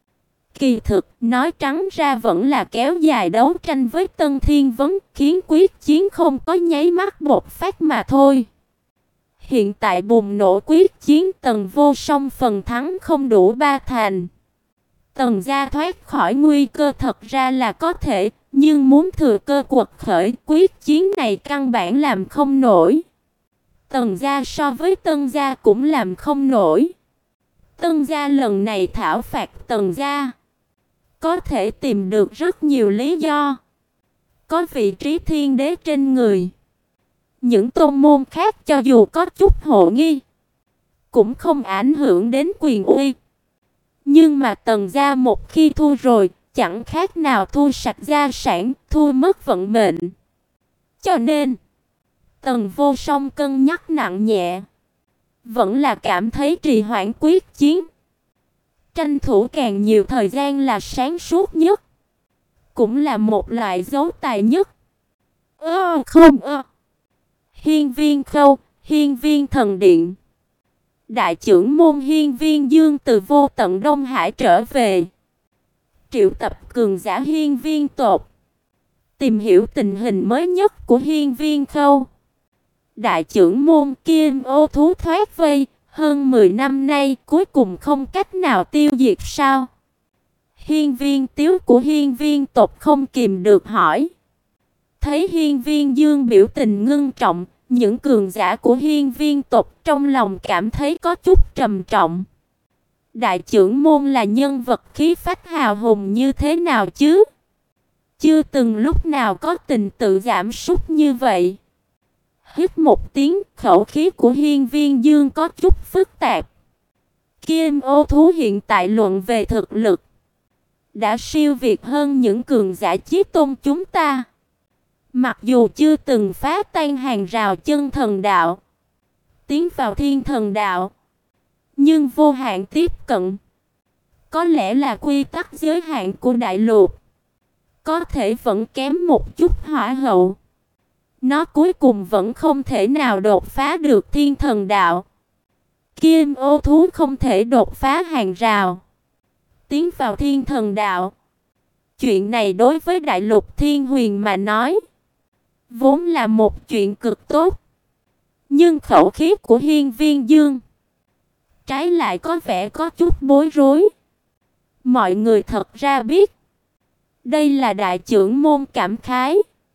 Kỳ thực, nói trắng ra vẫn là kéo dài đấu tranh với Tân Thiên Vấn, khiến quyết chiến không có nháy mắt bộc phát mà thôi. Hiện tại bùng nổ quyết chiến, Tần Vô Song phần thắng không đủ ba thành. Tần gia thoát khỏi nguy cơ thật ra là có thể, nhưng muốn thừa cơ quật khởi, quyết chiến này căn bản làm không nổi. Tần gia so với Tân gia cũng làm không nổi. Tân gia lần này thảo phạt Tần gia, có thể tìm được rất nhiều lý do. Có vị trí thiên đế trên người. Những tôn môn khác cho dù có chút hộ nghi, cũng không ảnh hưởng đến quyền uy. Nhưng mà Tần gia một khi thua rồi, chẳng khác nào thua sạch gia sản, thua mất vận mệnh. Cho nên, Tần Vô Song cân nhắc nặng nhẹ, vẫn là cảm thấy trì hoãn quyết chiến, tranh thủ càng nhiều thời gian là sáng suốt nhất, cũng là một loại dấu tài nhất. Ơ không ơ. Hiên viên Khâu, Hiên viên Thần Điện. Đại trưởng môn Hiên viên Dương từ vô tận Đông Hải trở về, triệu tập cường giả Hiên viên tột, tìm hiểu tình hình mới nhất của Hiên viên Khâu. Đại trưởng môn Kim Ô thú thoát vây, hơn mười năm nay cuối cùng không cách nào tiêu diệt sao? Hiên viên Tiếu của Hiên viên tộc không kìm được hỏi. Thấy Hiên viên Dương biểu tình ngưng trọng, những cường giả của Hiên viên tộc trong lòng cảm thấy có chút trầm trọng. Đại trưởng môn là nhân vật khí phách hào hùng như thế nào chứ? Chưa từng lúc nào có tình tự giảm sút như vậy. Hít một tiếng, khẩu khí của Hiên viên Dương có chút phức tạp. Kim Ô thú hiện tại luận về thực lực đã siêu việt hơn những cường giả chí tôn chúng ta. Mặc dù chưa từng phá tan hàng rào chân thần đạo, tiến vào thiên thần đạo, nhưng vô hạn tiếp cận. Có lẽ là quy tắc giới hạn của đại lục, có thể vẫn kém một chút hỏa hậu. Nó cuối cùng vẫn không thể nào đột phá được thiên thần đạo. Kim Ô thú không thể đột phá hàng rào, tiến vào thiên thần đạo. Chuyện này đối với Đại Lục Thiên Huyền mà nói, vốn là một chuyện cực tốt. Nhưng khẩu khí của Hiên Viên Dương trái lại có vẻ có chút bối rối. Mọi người thật ra biết, đây là đại trưởng môn cảm khái.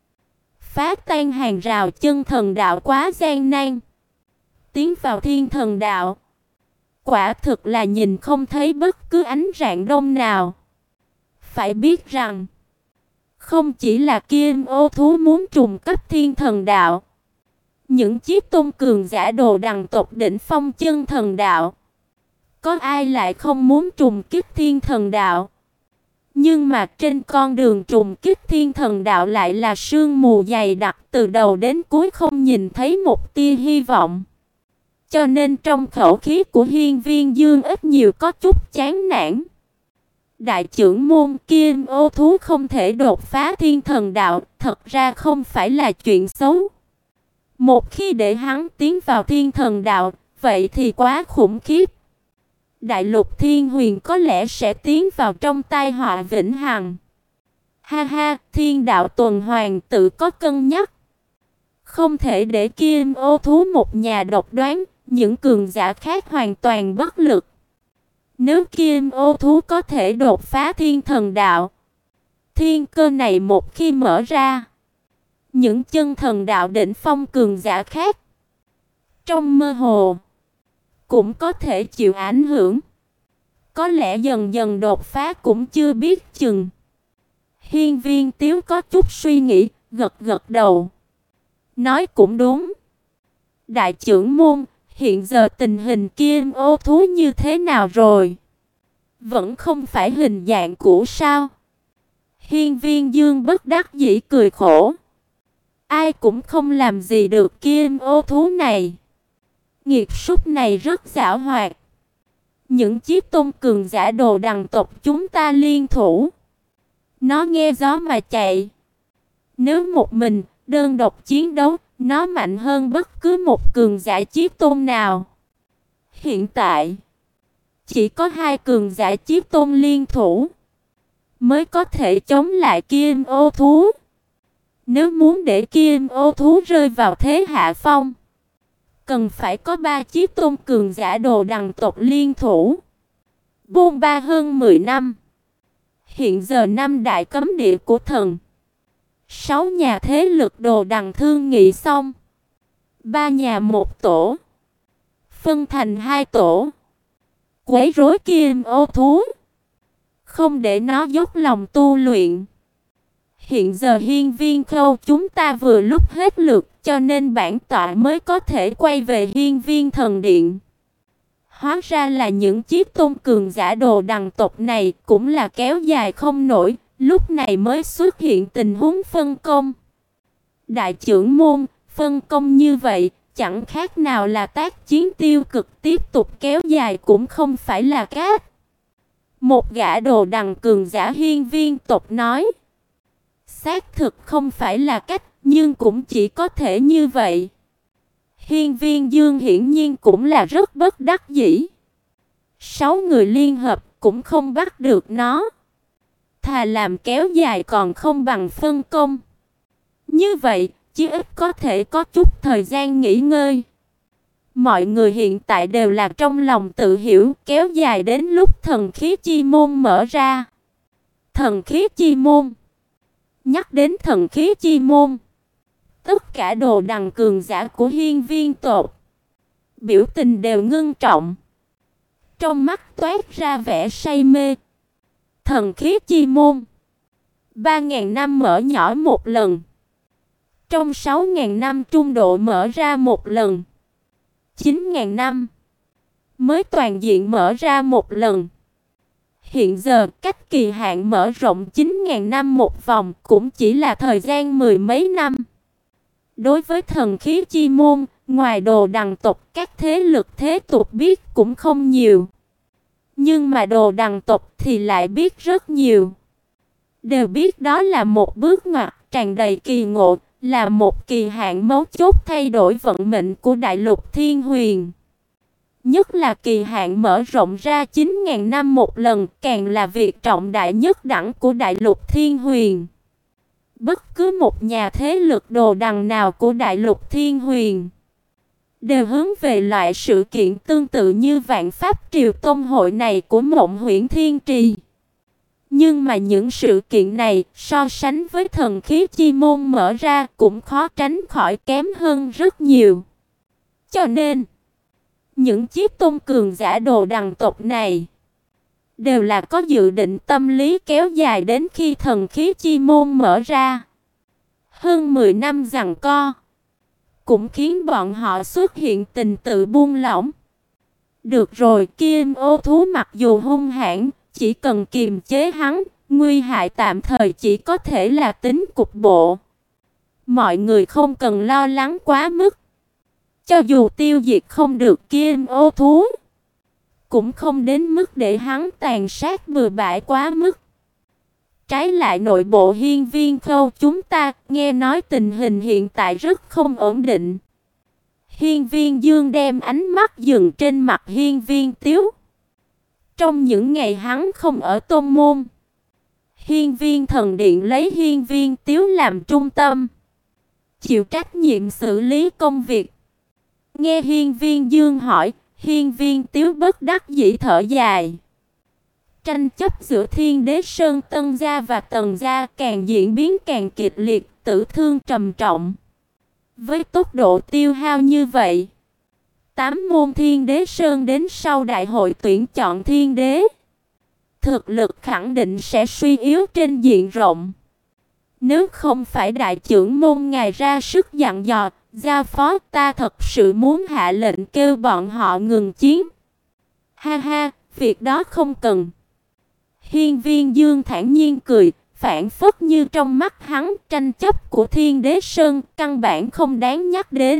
Phá tan hàng rào chân thần đạo quá gian nan, tiến vào thiên thần đạo, quả thực là nhìn không thấy bất cứ ánh rạng đông nào. Phải biết rằng, không chỉ là Kim Ô thú muốn trùng cấp thiên thần đạo, những chiếc tôn cường giả đồ đằng tộc đỉnh phong chân thần đạo, có ai lại không muốn trùng kích thiên thần đạo. Nhưng mà trên con đường trùng kích thiên thần đạo lại là sương mù dày đặc, từ đầu đến cuối không nhìn thấy một tia hy vọng. Cho nên trong khẩu khí của Hiên Viên Dương ít nhiều có chút chán nản. Đại trưởng môn Kim Ô thú không thể đột phá thiên thần đạo, thật ra không phải là chuyện xấu. Một khi để hắn tiến vào thiên thần đạo, vậy thì quá khủng khiếp. Đại Lục Thiên Huyền có lẽ sẽ tiến vào trong tai họa vĩnh hằng. Ha ha, thiên đạo tuần hoàn tự có cân nhắc. Không thể để Kim Ô thú một nhà độc đoán, những cường giả khác hoàn toàn bất lực. Nếu Kim Ô thú có thể đột phá thiên thần đạo, thiên cơ này một khi mở ra, những chân thần đạo đỉnh phong cường giả khác trong mơ hồ cũng có thể chịu ảnh hưởng. Có lẽ dần dần đột phá cũng chưa biết chừng. Hiên Viên Tiếu có chút suy nghĩ, gật gật đầu. Nói cũng đúng. Đại trưởng môn, hiện giờ tình hình Kim Ô thú như thế nào rồi? Vẫn không phải hình dạng cũ sao? Hiên Viên Dương bất đắc dĩ cười khổ. Ai cũng không làm gì được Kim Ô thú này. Nghiệt súc này rất giảo hoạt. Những chiếc tôn cường giả đồ đằng tộc chúng ta liên thủ, nó nghe gió mà chạy. Nếu một mình, đơn độc chiến đấu, nó mạnh hơn bất cứ một cường giả chiếc tôn nào. Hiện tại, chỉ có hai cường giả chiếc tôn liên thủ mới có thể chống lại Kim Ô thú. Nếu muốn để Kim Ô thú rơi vào thế hạ phong, cần phải có ba chiếc tôn cường giả đồ đằng tộc liên thủ. Bôn ba hơn mười năm. Hiện giờ năm đại cấm địa của thần, sáu nhà thế lực đồ đằng thương nghị xong. Ba nhà một tổ, phân thành hai tổ, quấy rối Kim Ô thú, không để nó dốc lòng tu luyện. Hiện giờ Hiên Viên Khâu chúng ta vừa lúc hết lượt, cho nên bản tọa mới có thể quay về Hiên Viên Thần Điện. Hóa ra là những chiếc tôn cường giả đồ đằng tộc này cũng là kéo dài không nổi, lúc này mới xuất hiện tình huống phân công. Đại trưởng môn, phân công như vậy, chẳng khác nào là tác chiến tiêu cực, tiếp tục kéo dài cũng không phải là cát. Một gã đồ đằng cường giả Hiên Viên tộc nói. Xác thực không phải là cách, nhưng cũng chỉ có thể như vậy. Hiên Viên Dương hiển nhiên cũng là rất bất đắc dĩ. Sáu người liên hợp cũng không bắt được nó. Thà làm kéo dài còn không bằng phân công. Như vậy, chí ít có thể có chút thời gian nghỉ ngơi. Mọi người hiện tại đều là trong lòng tự hiểu, kéo dài đến lúc thần khí chi môn mở ra. Thần khí chi môn. Nhắc đến thần khí chi môn, tất cả đồ đằng cường giả của Hiên Viên tộc biểu tình đều ngưng trọng, trong mắt toát ra vẻ say mê. Thần khí chi môn, ba ngàn năm mở nhỏ một lần, trong sáu ngàn năm trung độ mở ra một lần, chín ngàn năm mới toàn diện mở ra một lần. Hiện giờ cách kỳ hạn mở rộng chín ngàn năm một vòng cũng chỉ là thời gian mười mấy năm. Đối với thần khí chi môn, ngoài đồ đằng tộc các thế lực thế tục biết cũng không nhiều. Nhưng mà đồ đằng tộc thì lại biết rất nhiều. Đều biết đó là một bước ngoặt tràn đầy kỳ ngộ, là một kỳ hạn mấu chốt thay đổi vận mệnh của Đại Lục Thiên Huyền. Nhất là kỳ hạn mở rộng ra chín nghìn năm một lần, càng là việc trọng đại nhất đẳng của đại lục Thiên Huyền. Bất cứ một nhà thế lực đồ đằng nào của đại lục Thiên Huyền đều hướng về loại sự kiện tương tự như Vạn Pháp Triều Tông hội này của Mộng Huyễn Thiên Trì. Nhưng mà những sự kiện này so sánh với thần khí chi môn mở ra cũng khó tránh khỏi kém hơn rất nhiều. Cho nên, những chiếc tôn cường giả đồ đằng tộc này đều là có dự định tâm lý kéo dài đến khi thần khí chi môn mở ra. Hơn mười năm giằng co cũng khiến bọn họ xuất hiện tình tự buông lỏng. Được rồi, Kim Ô thú mặc dù hung hãn, chỉ cần kiềm chế hắn, nguy hại tạm thời chỉ có thể là tính cục bộ. Mọi người không cần lo lắng quá mức. Cho dù tiêu diệt không được Kim Ô thú, cũng không đến mức để hắn tàn sát bừa bãi quá mức. Trái lại nội bộ Hiên Viên Khâu chúng ta nghe nói tình hình hiện tại rất không ổn định. Hiên Viên Dương đem ánh mắt dừng trên mặt Hiên Viên Tiếu. Trong những ngày hắn không ở tôn môn, Hiên Viên Thần Điện lấy Hiên Viên Tiếu làm trung tâm, chịu trách nhiệm xử lý công việc. Nghe Hiên Viên Dương hỏi, Hiên Viên Tiếu bất đắc dĩ thở dài. Tranh chấp giữa Thiên Đế Sơn Tân gia và Tần gia càng diễn biến càng kịch liệt, tử thương trầm trọng. Với tốc độ tiêu hao như vậy, tám môn Thiên Đế Sơn đến sau đại hội tuyển chọn Thiên Đế, thực lực khẳng định sẽ suy yếu trên diện rộng. Nếu không phải đại trưởng môn ngài ra sức dặn dò, giao phó, ta thật sự muốn hạ lệnh kêu bọn họ ngừng chiến. Ha ha, việc đó không cần. Hiên Viên Dương thản nhiên cười, phản phất như trong mắt hắn tranh chấp của Thiên Đế Sơn căn bản không đáng nhắc đến.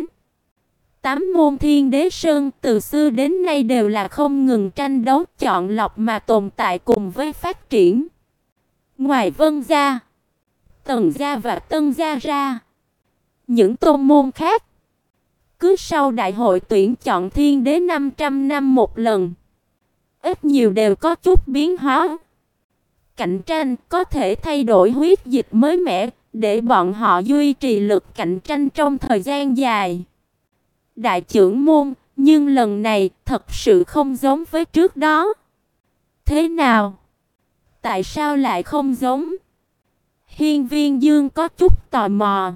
Tám môn Thiên Đế Sơn từ xưa đến nay đều là không ngừng tranh đấu chọn lọc mà tồn tại cùng với phát triển. Ngoài Vân gia, Tần gia và Tân gia ra, những tôn môn khác cứ sau đại hội tuyển chọn Thiên Đế năm trăm năm một lần, ít nhiều đều có chút biến hóa. Cạnh tranh có thể thay đổi huyết dịch mới mẻ, để bọn họ duy trì lực cạnh tranh trong thời gian dài. Đại trưởng môn, nhưng lần này thật sự không giống với trước đó. Thế nào? Tại sao lại không giống? Hiên Viên Dương có chút tò mò.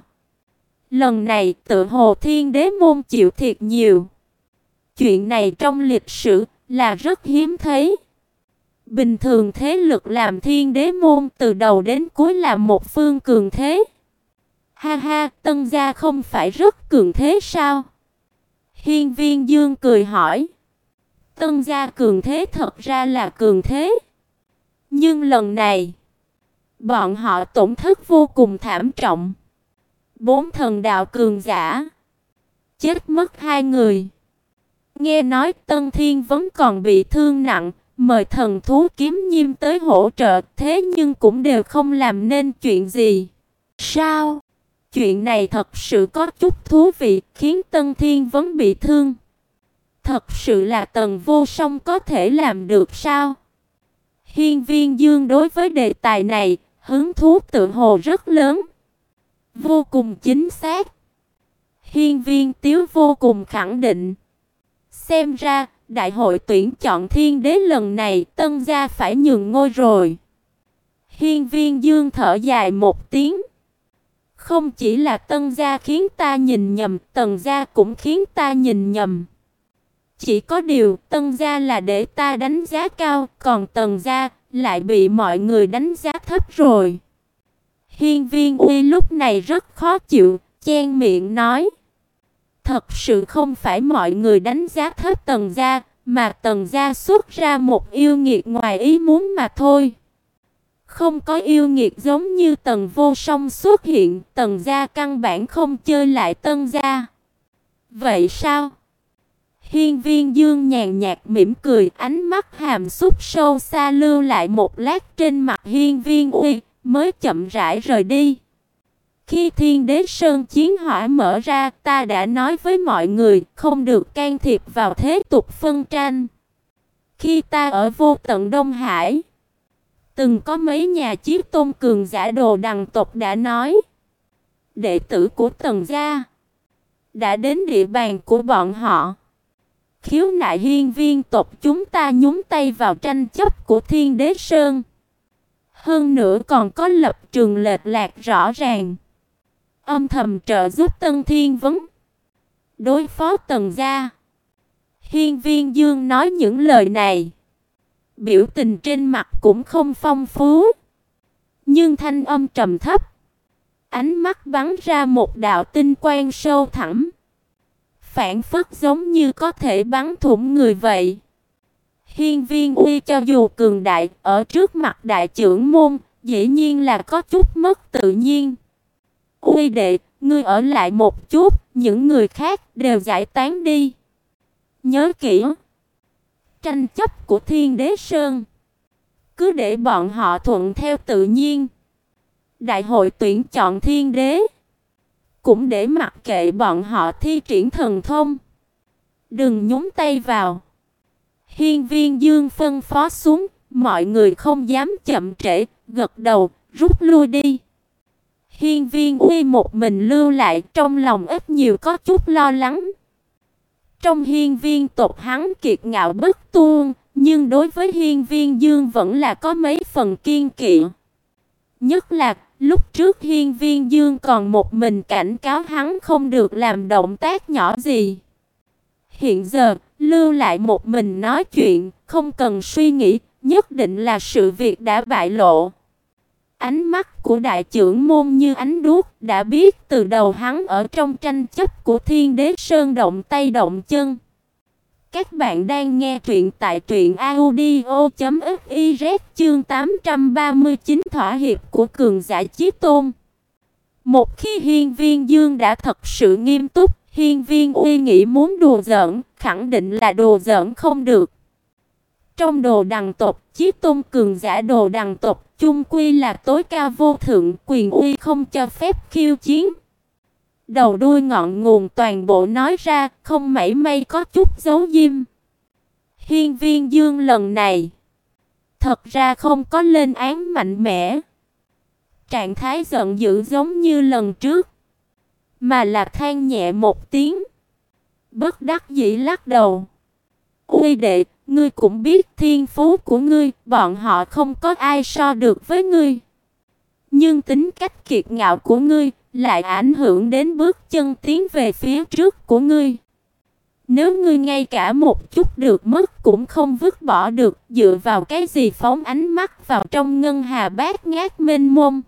Lần này tự hồ Thiên Đế môn chịu thiệt nhiều. Chuyện này trong lịch sử là rất hiếm thấy. Bình thường thế lực làm Thiên Đế môn từ đầu đến cuối là một phương cường thế. Ha ha, Tân gia không phải rất cường thế sao? Hiên Viên Dương cười hỏi. Tân gia cường thế thật ra là cường thế. Nhưng lần này, bọn họ tổn thất vô cùng thảm trọng. Bốn thần đạo cường giả chết mất hai người. Nghe nói Tân Thiên vẫn còn bị thương nặng, mời thần thú kiếm nhiêm tới hỗ trợ, thế nhưng cũng đều không làm nên chuyện gì. Sao? Chuyện này thật sự có chút thú vị, khiến Tân Thiên vẫn bị thương. Thật sự là Tần Vô Song có thể làm được sao? Hiên Viên Dương đối với đề tài này, hứng thú tự hồ rất lớn. Vô cùng chính xác. Hiên Viên Tiếu vô cùng khẳng định. Xem ra, đại hội tuyển chọn Thiên Đế lần này Tân gia phải nhường ngôi rồi. Hiên Viên Dương thở dài một tiếng. Không chỉ là Tân gia khiến ta nhìn nhầm, Tần gia cũng khiến ta nhìn nhầm. Chỉ có điều Tân gia là để ta đánh giá cao, còn Tần gia lại bị mọi người đánh giá thấp rồi. Hiên Viên Uy lúc này rất khó chịu, chen miệng nói. Thật sự không phải mọi người đánh giá thấp Tần gia, mà Tần gia xuất ra một yêu nghiệt ngoài ý muốn mà thôi. Không có yêu nghiệt giống như Tần Vô Song xuất hiện, Tần gia căn bản không chơi lại Tân gia. Vậy sao? Hiên Viên Dương nhàn nhạt mỉm cười, ánh mắt hàm xúc sâu xa lưu lại một lát trên mặt Hiên Viên Uy, mới chậm rãi rời đi. Khi Thiên Đế Sơn chiến hỏa mở ra, ta đã nói với mọi người không được can thiệp vào thế tục phân tranh. Khi ta ở vô tận Đông Hải, từng có mấy nhà Chiếc Tôn cường giả Đồ Đằng tộc đã nói, đệ tử của Tần gia đã đến địa bàn của bọn họ, khiếu nại hiên viên tộc chúng ta nhúng tay vào tranh chấp của Thiên Đế Sơn. Hơn nữa còn có lập trường lệch lạc rõ ràng, âm thầm trợ giúp Tân Thiên Vấn đối phó Tần gia. Hiên viên Dương nói những lời này, biểu tình trên mặt cũng không phong phú, nhưng thanh âm trầm thấp, ánh mắt bắn ra một đạo tinh quang sâu thẳm, phảng phất giống như có thể bắn thủng người vậy. Hiên viên Uy cho dù cường đại, ở trước mặt đại trưởng môn, dĩ nhiên là có chút mất tự nhiên. Uy đệ, ngươi ở lại một chút, những người khác đều giải tán đi. Nhớ kỹ, tranh chấp của Thiên Đế Sơn, cứ để bọn họ thuận theo tự nhiên. Đại hội tuyển chọn thiên đế, cũng để mặc kệ bọn họ thi triển thần thông, đừng nhúng tay vào. Hiên viên Dương phân phó xuống, mọi người không dám chậm trễ, gật đầu, rút lui đi. Hiên viên Uy một mình lưu lại, trong lòng ít nhiều có chút lo lắng. Trong hiên viên tộc hắn kiệt ngạo bất tuân, nhưng đối với hiên viên Dương vẫn là có mấy phần kiên kỵ. Nhất là lúc trước hiên viên Dương còn một mình cảnh cáo hắn không được làm động tác nhỏ gì. Hiện giờ, lưu lại một mình nói chuyện, không cần suy nghĩ, nhất định là sự việc đã bại lộ. Ánh mắt của đại trưởng môn như ánh đuốc, đã biết từ đầu hắn ở trong tranh chấp của Thiên Đế Sơn động tay động chân. Các bạn đang nghe truyện tại truyện audio chấm fiz chương tám trăm ba mươi chín thỏa hiệp của cường giả Chí Tôn. Một khi hiên viên Dương đã thật sự nghiêm túc, hiên viên Uy nghĩ muốn đùa giỡn, khẳng định là đùa giỡn không được. Trong Đồ Đằng tộc, Chí Tôn cường giả Đồ Đằng tộc chung quy là tối cao vô thượng, quyền uy không cho phép khiêu chiến. Đầu đuôi ngọn nguồn toàn bộ nói ra, không mảy may có chút giấu diêm. Hiên viên Dương lần này thật ra không có lên án mạnh mẽ, trạng thái giận dữ giống như lần trước, mà là than nhẹ một tiếng, bất đắc dĩ lắc đầu. Uy đệ, ngươi cũng biết thiên phú của ngươi, bọn họ không có ai so được với ngươi. Nhưng tính cách kiệt ngạo của ngươi lại ảnh hưởng đến bước chân tiến về phía trước của ngươi. Nếu ngươi ngay cả một chút được mất cũng không vứt bỏ được, dựa vào cái gì phóng ánh mắt vào trong ngân hà bát ngát mênh mông?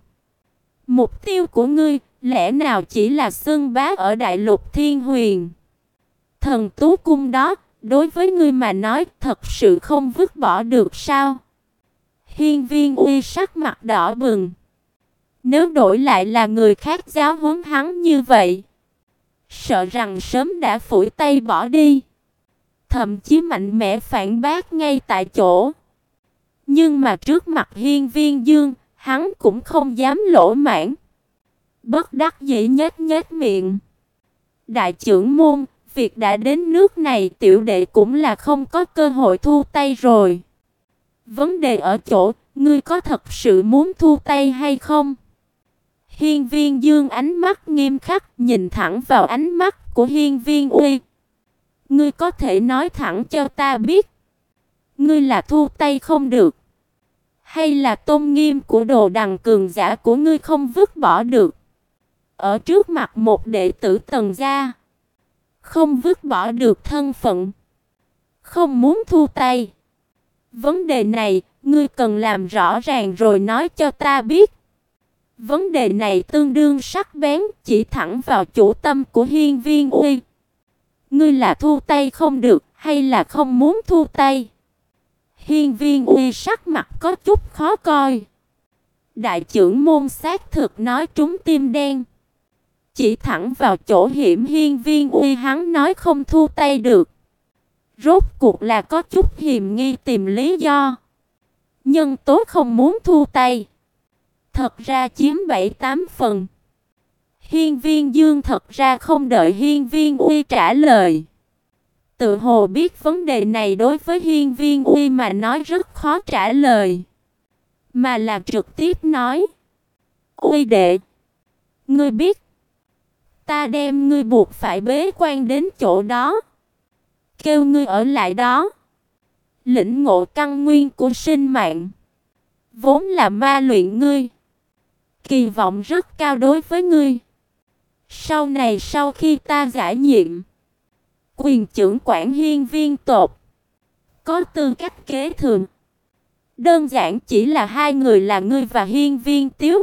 Mục tiêu của ngươi lẽ nào chỉ là xưng bá ở đại lục Thiên Huyền? Thần Tú Cung đó, đối với ngươi mà nói thật sự không vứt bỏ được sao? Hiên viên Uy sắc mặt đỏ bừng. Nếu đổi lại là người khác giáo huấn hắn như vậy, sợ rằng sớm đã phủi tay bỏ đi, thậm chí mạnh mẽ phản bác ngay tại chỗ. Nhưng mà trước mặt hiên viên Dương, hắn cũng không dám lỗ mãng. Bất đắc dĩ nhếch nhếch miệng. Đại trưởng môn, việc đã đến nước này, tiểu đệ cũng là không có cơ hội thu tay rồi. Vấn đề ở chỗ, ngươi có thật sự muốn thu tay hay không? Hiên viên Dương ánh mắt nghiêm khắc, nhìn thẳng vào ánh mắt của hiên viên Uy. Ngươi có thể nói thẳng cho ta biết, ngươi là thu tay không được, hay là tôn nghiêm của Đồ Đằng cường giả của ngươi không vứt bỏ được? Ở trước mặt một đệ tử Tần gia, không vứt bỏ được thân phận, không muốn thu tay. Vấn đề này, ngươi cần làm rõ ràng rồi nói cho ta biết. Vấn đề này tương đương sắc bén, chỉ thẳng vào chủ tâm của hiên viên Uy. Ngươi là thu tay không được, hay là không muốn thu tay? Hiên viên Uy sắc mặt có chút khó coi. Đại trưởng môn xác thực nói trúng tim đen. Chỉ thẳng vào chỗ hiểm hiên viên Uy hắn nói không thu tay được. Rốt cuộc là có chút hiềm nghi tìm lý do. Nhân tố không muốn thu tay thật ra chiếm bảy tám phần. Hiên Viên Dương thật ra không đợi Hiên Viên Uy trả lời. Tự hồ biết vấn đề này đối với Hiên Viên Uy mà nói rất khó trả lời, mà là trực tiếp nói: "Uy đệ, ngươi biết, ta đem ngươi buộc phải bế quan đến chỗ đó, kêu ngươi ở lại đó, lĩnh ngộ căn nguyên của sinh mạng, vốn là ma luyện ngươi, kỳ vọng rất cao đối với ngươi. Sau này sau khi ta giải nhiệm, quyền trưởng quản Hiên Viên tộc, có tư cách kế thừa. Đơn giản chỉ là hai người là ngươi và Hiên Viên Tiếu.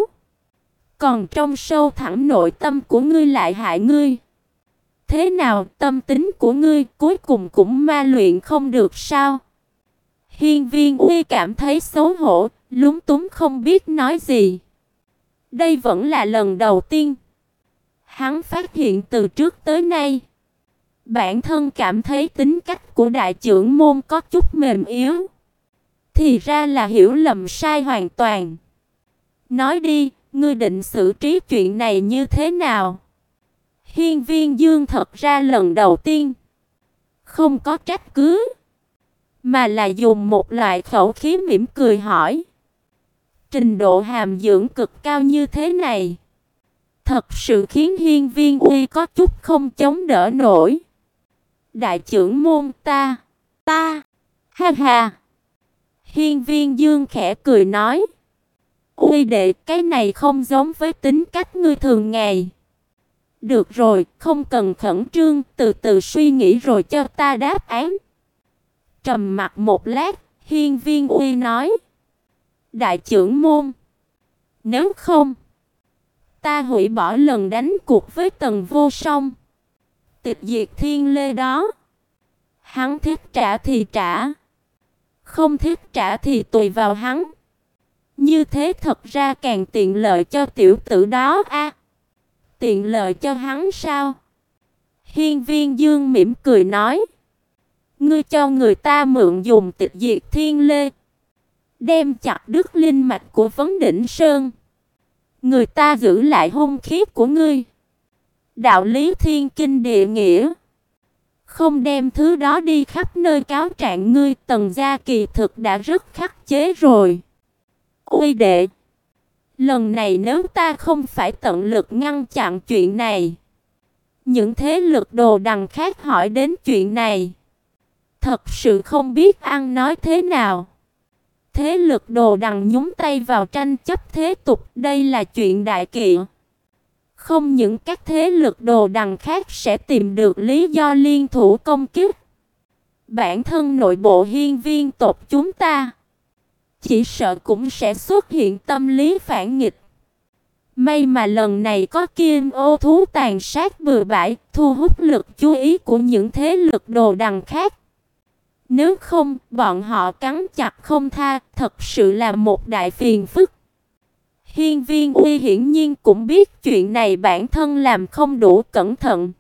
Còn trong sâu thẳm nội tâm của ngươi lại hại ngươi. Thế nào, tâm tính của ngươi cuối cùng cũng ma luyện không được sao?" Hiên Viên Uy cảm thấy xấu hổ, lúng túng không biết nói gì. Đây vẫn là lần đầu tiên hắn phát hiện từ trước tới nay, bản thân cảm thấy tính cách của đại trưởng môn có chút mềm yếu. Thì ra là hiểu lầm sai hoàn toàn. "Nói đi, ngươi định xử trí chuyện này như thế nào?" Hiên Viên Dương thật ra lần đầu tiên không có trách cứ, mà là dùng một loại khẩu khí mỉm cười hỏi: "Trình độ hàm dưỡng cực cao như thế này, thật sự khiến Hiên Viên Uy có chút không chống đỡ nổi." "Đại trưởng môn, ta, ta, ha ha." Hiên Viên Dương khẽ cười nói: "Uy đệ, cái này không giống với tính cách ngươi thường ngày. Được rồi, không cần khẩn trương, từ từ suy nghĩ rồi cho ta đáp án." Trầm mặc một lát, Hiên Viên Uy nói: "Đại trưởng môn, nếu không, ta hủy bỏ lần đánh cuộc với Tần Vô Song, tịch diệt Thiên Lê đó. Hắn thích trả thì trả, không thích trả thì tùy vào hắn. Như thế thật ra càng tiện lợi cho tiểu tử đó a." À, tiện lợi cho hắn sao? Hiên Viên Dương mỉm cười nói: "Ngươi cho người ta mượn dùng tịch diệt Thiên Lê, đem chặt đứt linh mạch của Vấn Đỉnh Sơn, người ta giữ lại hung khí của ngươi. Đạo lý thiên kinh địa nghĩa, không đem thứ đó đi khắp nơi cáo trạng ngươi, Tần gia kỳ thực đã rất khắc chế rồi. Uy đệ, lần này nếu ta không phải tận lực ngăn chặn chuyện này, những thế lực đồ đằng khác hỏi đến chuyện này, thật sự không biết ăn nói thế nào." Thế lực đồ đằng nhúng tay vào tranh chấp thế tục, đây là chuyện đại kỵ. Không những các thế lực đồ đằng khác sẽ tìm được lý do liên thủ công kích, bản thân nội bộ Hiên Viên tộc chúng ta chỉ sợ cũng sẽ xuất hiện tâm lý phản nghịch. May mà lần này có Kim Ô thú tàn sát bừa bãi, thu hút lực chú ý của những thế lực đồ đằng khác. Nếu không, bọn họ cắn chặt không tha, thật sự là một đại phiền phức." Hiên Viên Uy hiển nhiên cũng biết chuyện này bản thân làm không đủ cẩn thận,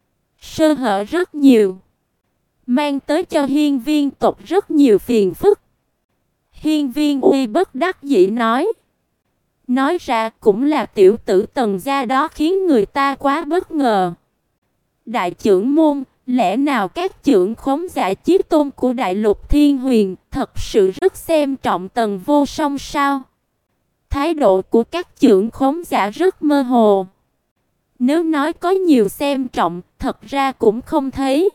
sơ hở rất nhiều, mang tới cho Hiên Viên tộc rất nhiều phiền phức. Hiên Viên Uy bất đắc dĩ nói: "Nói ra cũng là tiểu tử Tần gia đó khiến người ta quá bất ngờ. Đại trưởng môn, lẽ nào các trưởng khống giả chí tôn của Đại Lục Thiên Huyền thật sự rất xem trọng Tần Vô Song sao?" Thái độ của các trưởng khống giả rất mơ hồ. Nếu nói có nhiều xem trọng, thật ra cũng không thấy.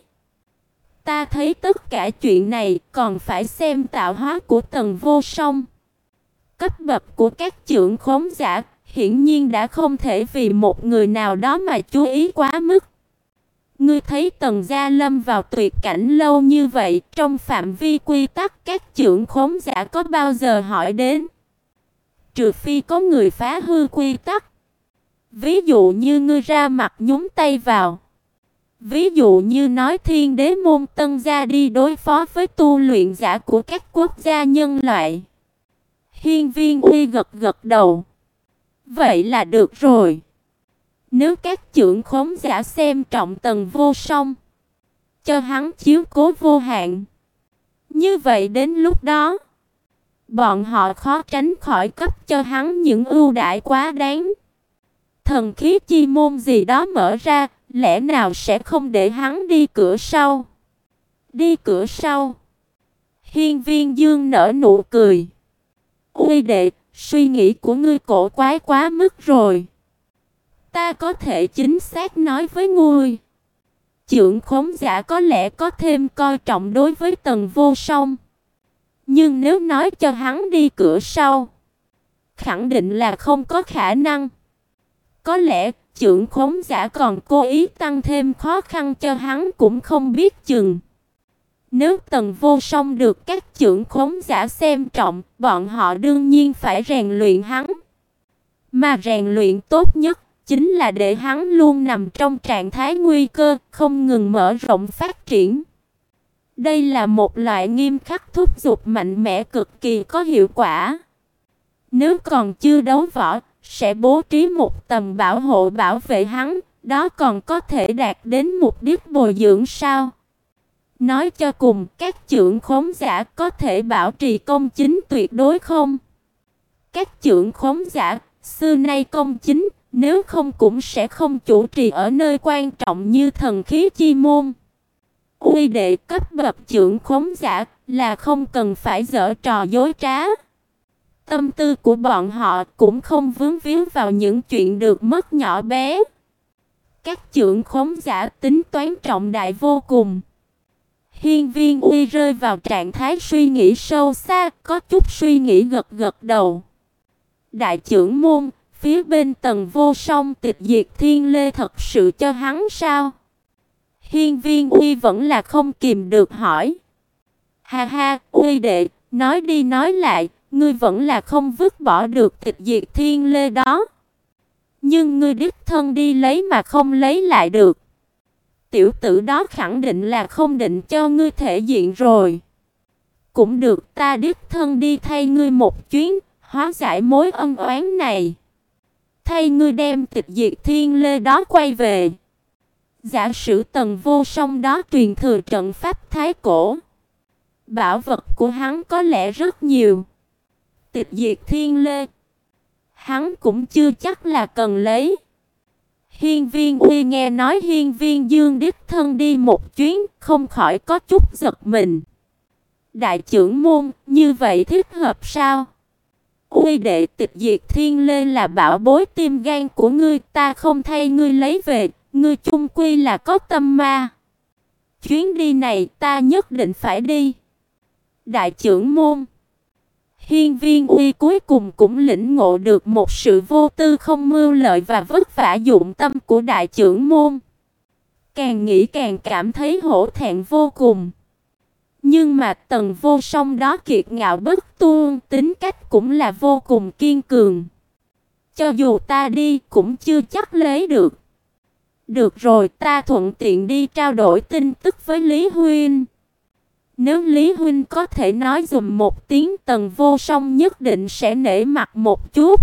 Ta thấy tất cả chuyện này còn phải xem tạo hóa của Tần Vô Song. Cấp bậc của các trưởng khống giả hiển nhiên đã không thể vì một người nào đó mà chú ý quá mức. Ngươi thấy Tần gia lâm vào tuyệt cảnh lâu như vậy, trong phạm vi quy tắc các trưởng khống giả có bao giờ hỏi đến? Trừ phi có người phá hư quy tắc. Ví dụ như ngươi ra mặt nhúng tay vào. Ví dụ như nói Thiên Đế môn Tân gia đi đối phó với tu luyện giả của các quốc gia nhân loại. Hiên Viên Uy gật gật đầu. Vậy là được rồi. Nếu các trưởng khống giả xem trọng Tần Vô Song, cho hắn chiếu cố vô hạn, như vậy đến lúc đó, bọn họ khó tránh khỏi cấp cho hắn những ưu đãi quá đáng. Thần khí chi môn gì đó mở ra, lẽ nào sẽ không để hắn đi cửa sau? Đi cửa sau? Hiên Viên Dương nở nụ cười. Uy đệ, suy nghĩ của ngươi cổ quái quá mức rồi. Ta có thể chính xác nói với ngươi. Chưởng khống giả có lẽ có thêm coi trọng đối với Tần Vô Song. Nhưng nếu nói cho hắn đi cửa sau, khẳng định là không có khả năng. Có lẽ chưởng khống giả còn cố ý tăng thêm khó khăn cho hắn cũng không biết chừng. Nếu Tần Vô Song được các chưởng khống giả xem trọng, bọn họ đương nhiên phải rèn luyện hắn. Mà rèn luyện tốt nhất chính là để hắn luôn nằm trong trạng thái nguy cơ, không ngừng mở rộng phát triển. Đây là một loại nghiêm khắc thúc giục mạnh mẽ cực kỳ có hiệu quả. Nếu còn chưa đấu võ, sẽ bố trí một tầm bảo hộ bảo vệ hắn, đó còn có thể đạt đến mục đích bồi dưỡng sao? Nói cho cùng, các chưởng khống giả có thể bảo trì công chính tuyệt đối không? Các chưởng khống giả xưa nay công chính, nếu không cũng sẽ không chủ trì ở nơi quan trọng như thần khí chi môn. Uy đệ, cấp bậc chưởng khống giả là không cần phải giở trò dối trá. Tâm tư của bọn họ cũng không vướng víu vào những chuyện được mất nhỏ bé. Các chưởng khống giả tính toán trọng đại vô cùng. Hiên Viên Uy rơi vào trạng thái suy nghĩ sâu xa, có chút suy nghĩ gật gật đầu. Đại chưởng môn, phía bên Tần Vô Song tịch diệt thiên lê thật sự cho hắn sao? Hiên Viên Uy vẫn là không kìm được hỏi. Ha ha, Uy đệ, nói đi nói lại, ngươi vẫn là không vứt bỏ được tịch diệt thiên lê đó. Nhưng ngươi đích thân đi lấy mà không lấy lại được. Tiểu tử đó khẳng định là không định cho ngươi thể diện rồi. Cũng được, ta đích thân đi thay ngươi một chuyến, hóa giải mối ân oán này. Thay ngươi đem tịch diệt thiên lê đó quay về. Giả sử Tần Vô Song đó truyền thừa trận pháp thái cổ, bảo vật của hắn có lẽ rất nhiều. Tịch diệt thiên lê, hắn cũng chưa chắc là cần lấy. Hiên Viên Uy nghe nói Hiên Viên Dương đích thân đi một chuyến, không khỏi có chút giật mình. Đại trưởng môn, như vậy thích hợp sao? Uy đệ, tịch diệt thiên lê là bảo bối tim gan của ngươi, ta không thay ngươi lấy về, ngươi chung quy là có tâm ma. Chuyến đi này ta nhất định phải đi. Đại trưởng môn. Hiên Viên Uy cuối cùng cũng lĩnh ngộ được một sự vô tư không mưu lợi và vất vả dụng tâm của đại trưởng môn. Càng nghĩ càng cảm thấy hổ thẹn vô cùng. Nhưng mà Tần Vô Song đó kiệt ngạo bất tuân, tính cách cũng là vô cùng kiên cường. Cho dù ta đi cũng chưa chắc lấy được. Được rồi, ta thuận tiện đi trao đổi tin tức với Lý Huynh. Nếu Lý Huynh có thể nói dùm một tiếng, Tần Vô Song nhất định sẽ nể mặt một chút.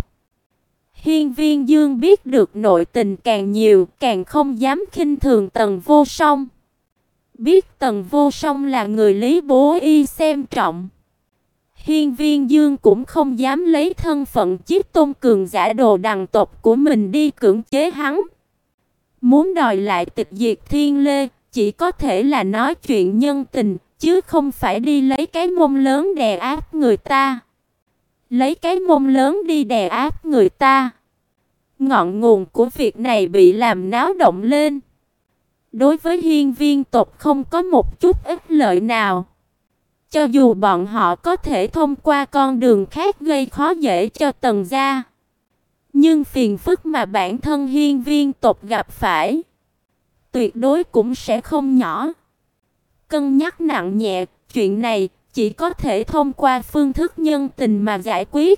Hiên Viên Dương biết được nội tình càng nhiều, càng không dám khinh thường Tần Vô Song. Biết Tần Vô Song là người Lý Bố Y xem trọng, Hiên Viên Dương cũng không dám lấy thân phận Chiết Tôn cường giả đồ đằng tộc của mình đi cưỡng chế hắn. Muốn đòi lại tịch diệt thiên lê, chỉ có thể là nói chuyện nhân tình, chứ không phải đi lấy cái mông lớn đè áp người ta. Lấy cái mông lớn đi đè áp người ta. Ngọn nguồn của việc này bị làm náo động lên. Đối với hiên viên tộc không có một chút ích lợi nào. Cho dù bọn họ có thể thông qua con đường khác gây khó dễ cho Tần gia, nhưng phiền phức mà bản thân hiên viên tộc gặp phải tuyệt đối cũng sẽ không nhỏ. Cân nhắc nặng nhẹ, chuyện này chỉ có thể thông qua phương thức nhân tình mà giải quyết.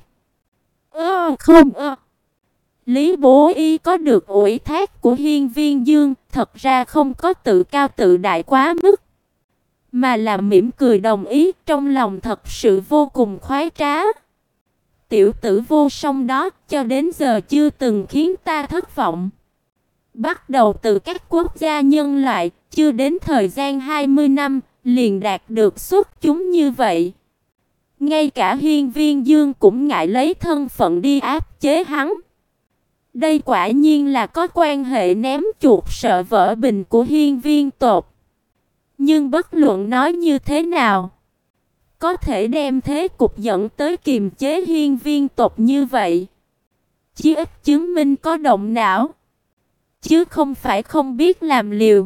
Ơ không ơ. Lý Bố Y có được ủy thác của Hiên Viên Dương, thật ra không có tự cao tự đại quá mức, mà là mỉm cười đồng ý, trong lòng thật sự vô cùng khoái trá. Tiểu tử Vô Song đó cho đến giờ chưa từng khiến ta thất vọng. Bắt đầu từ các quốc gia nhân loại, chưa đến thời gian hai mươi năm, liền đạt được xuất chúng như vậy. Ngay cả Hiên Viên Dương cũng ngại lấy thân phận đi áp chế hắn. Đây quả nhiên là có quan hệ ném chuột sợ vỡ bình của hiên viên tộc. Nhưng bất luận nói như thế nào, có thể đem thế cục dẫn tới kiềm chế hiên viên tộc như vậy, chí ít chứng minh có động não, chứ không phải không biết làm liều.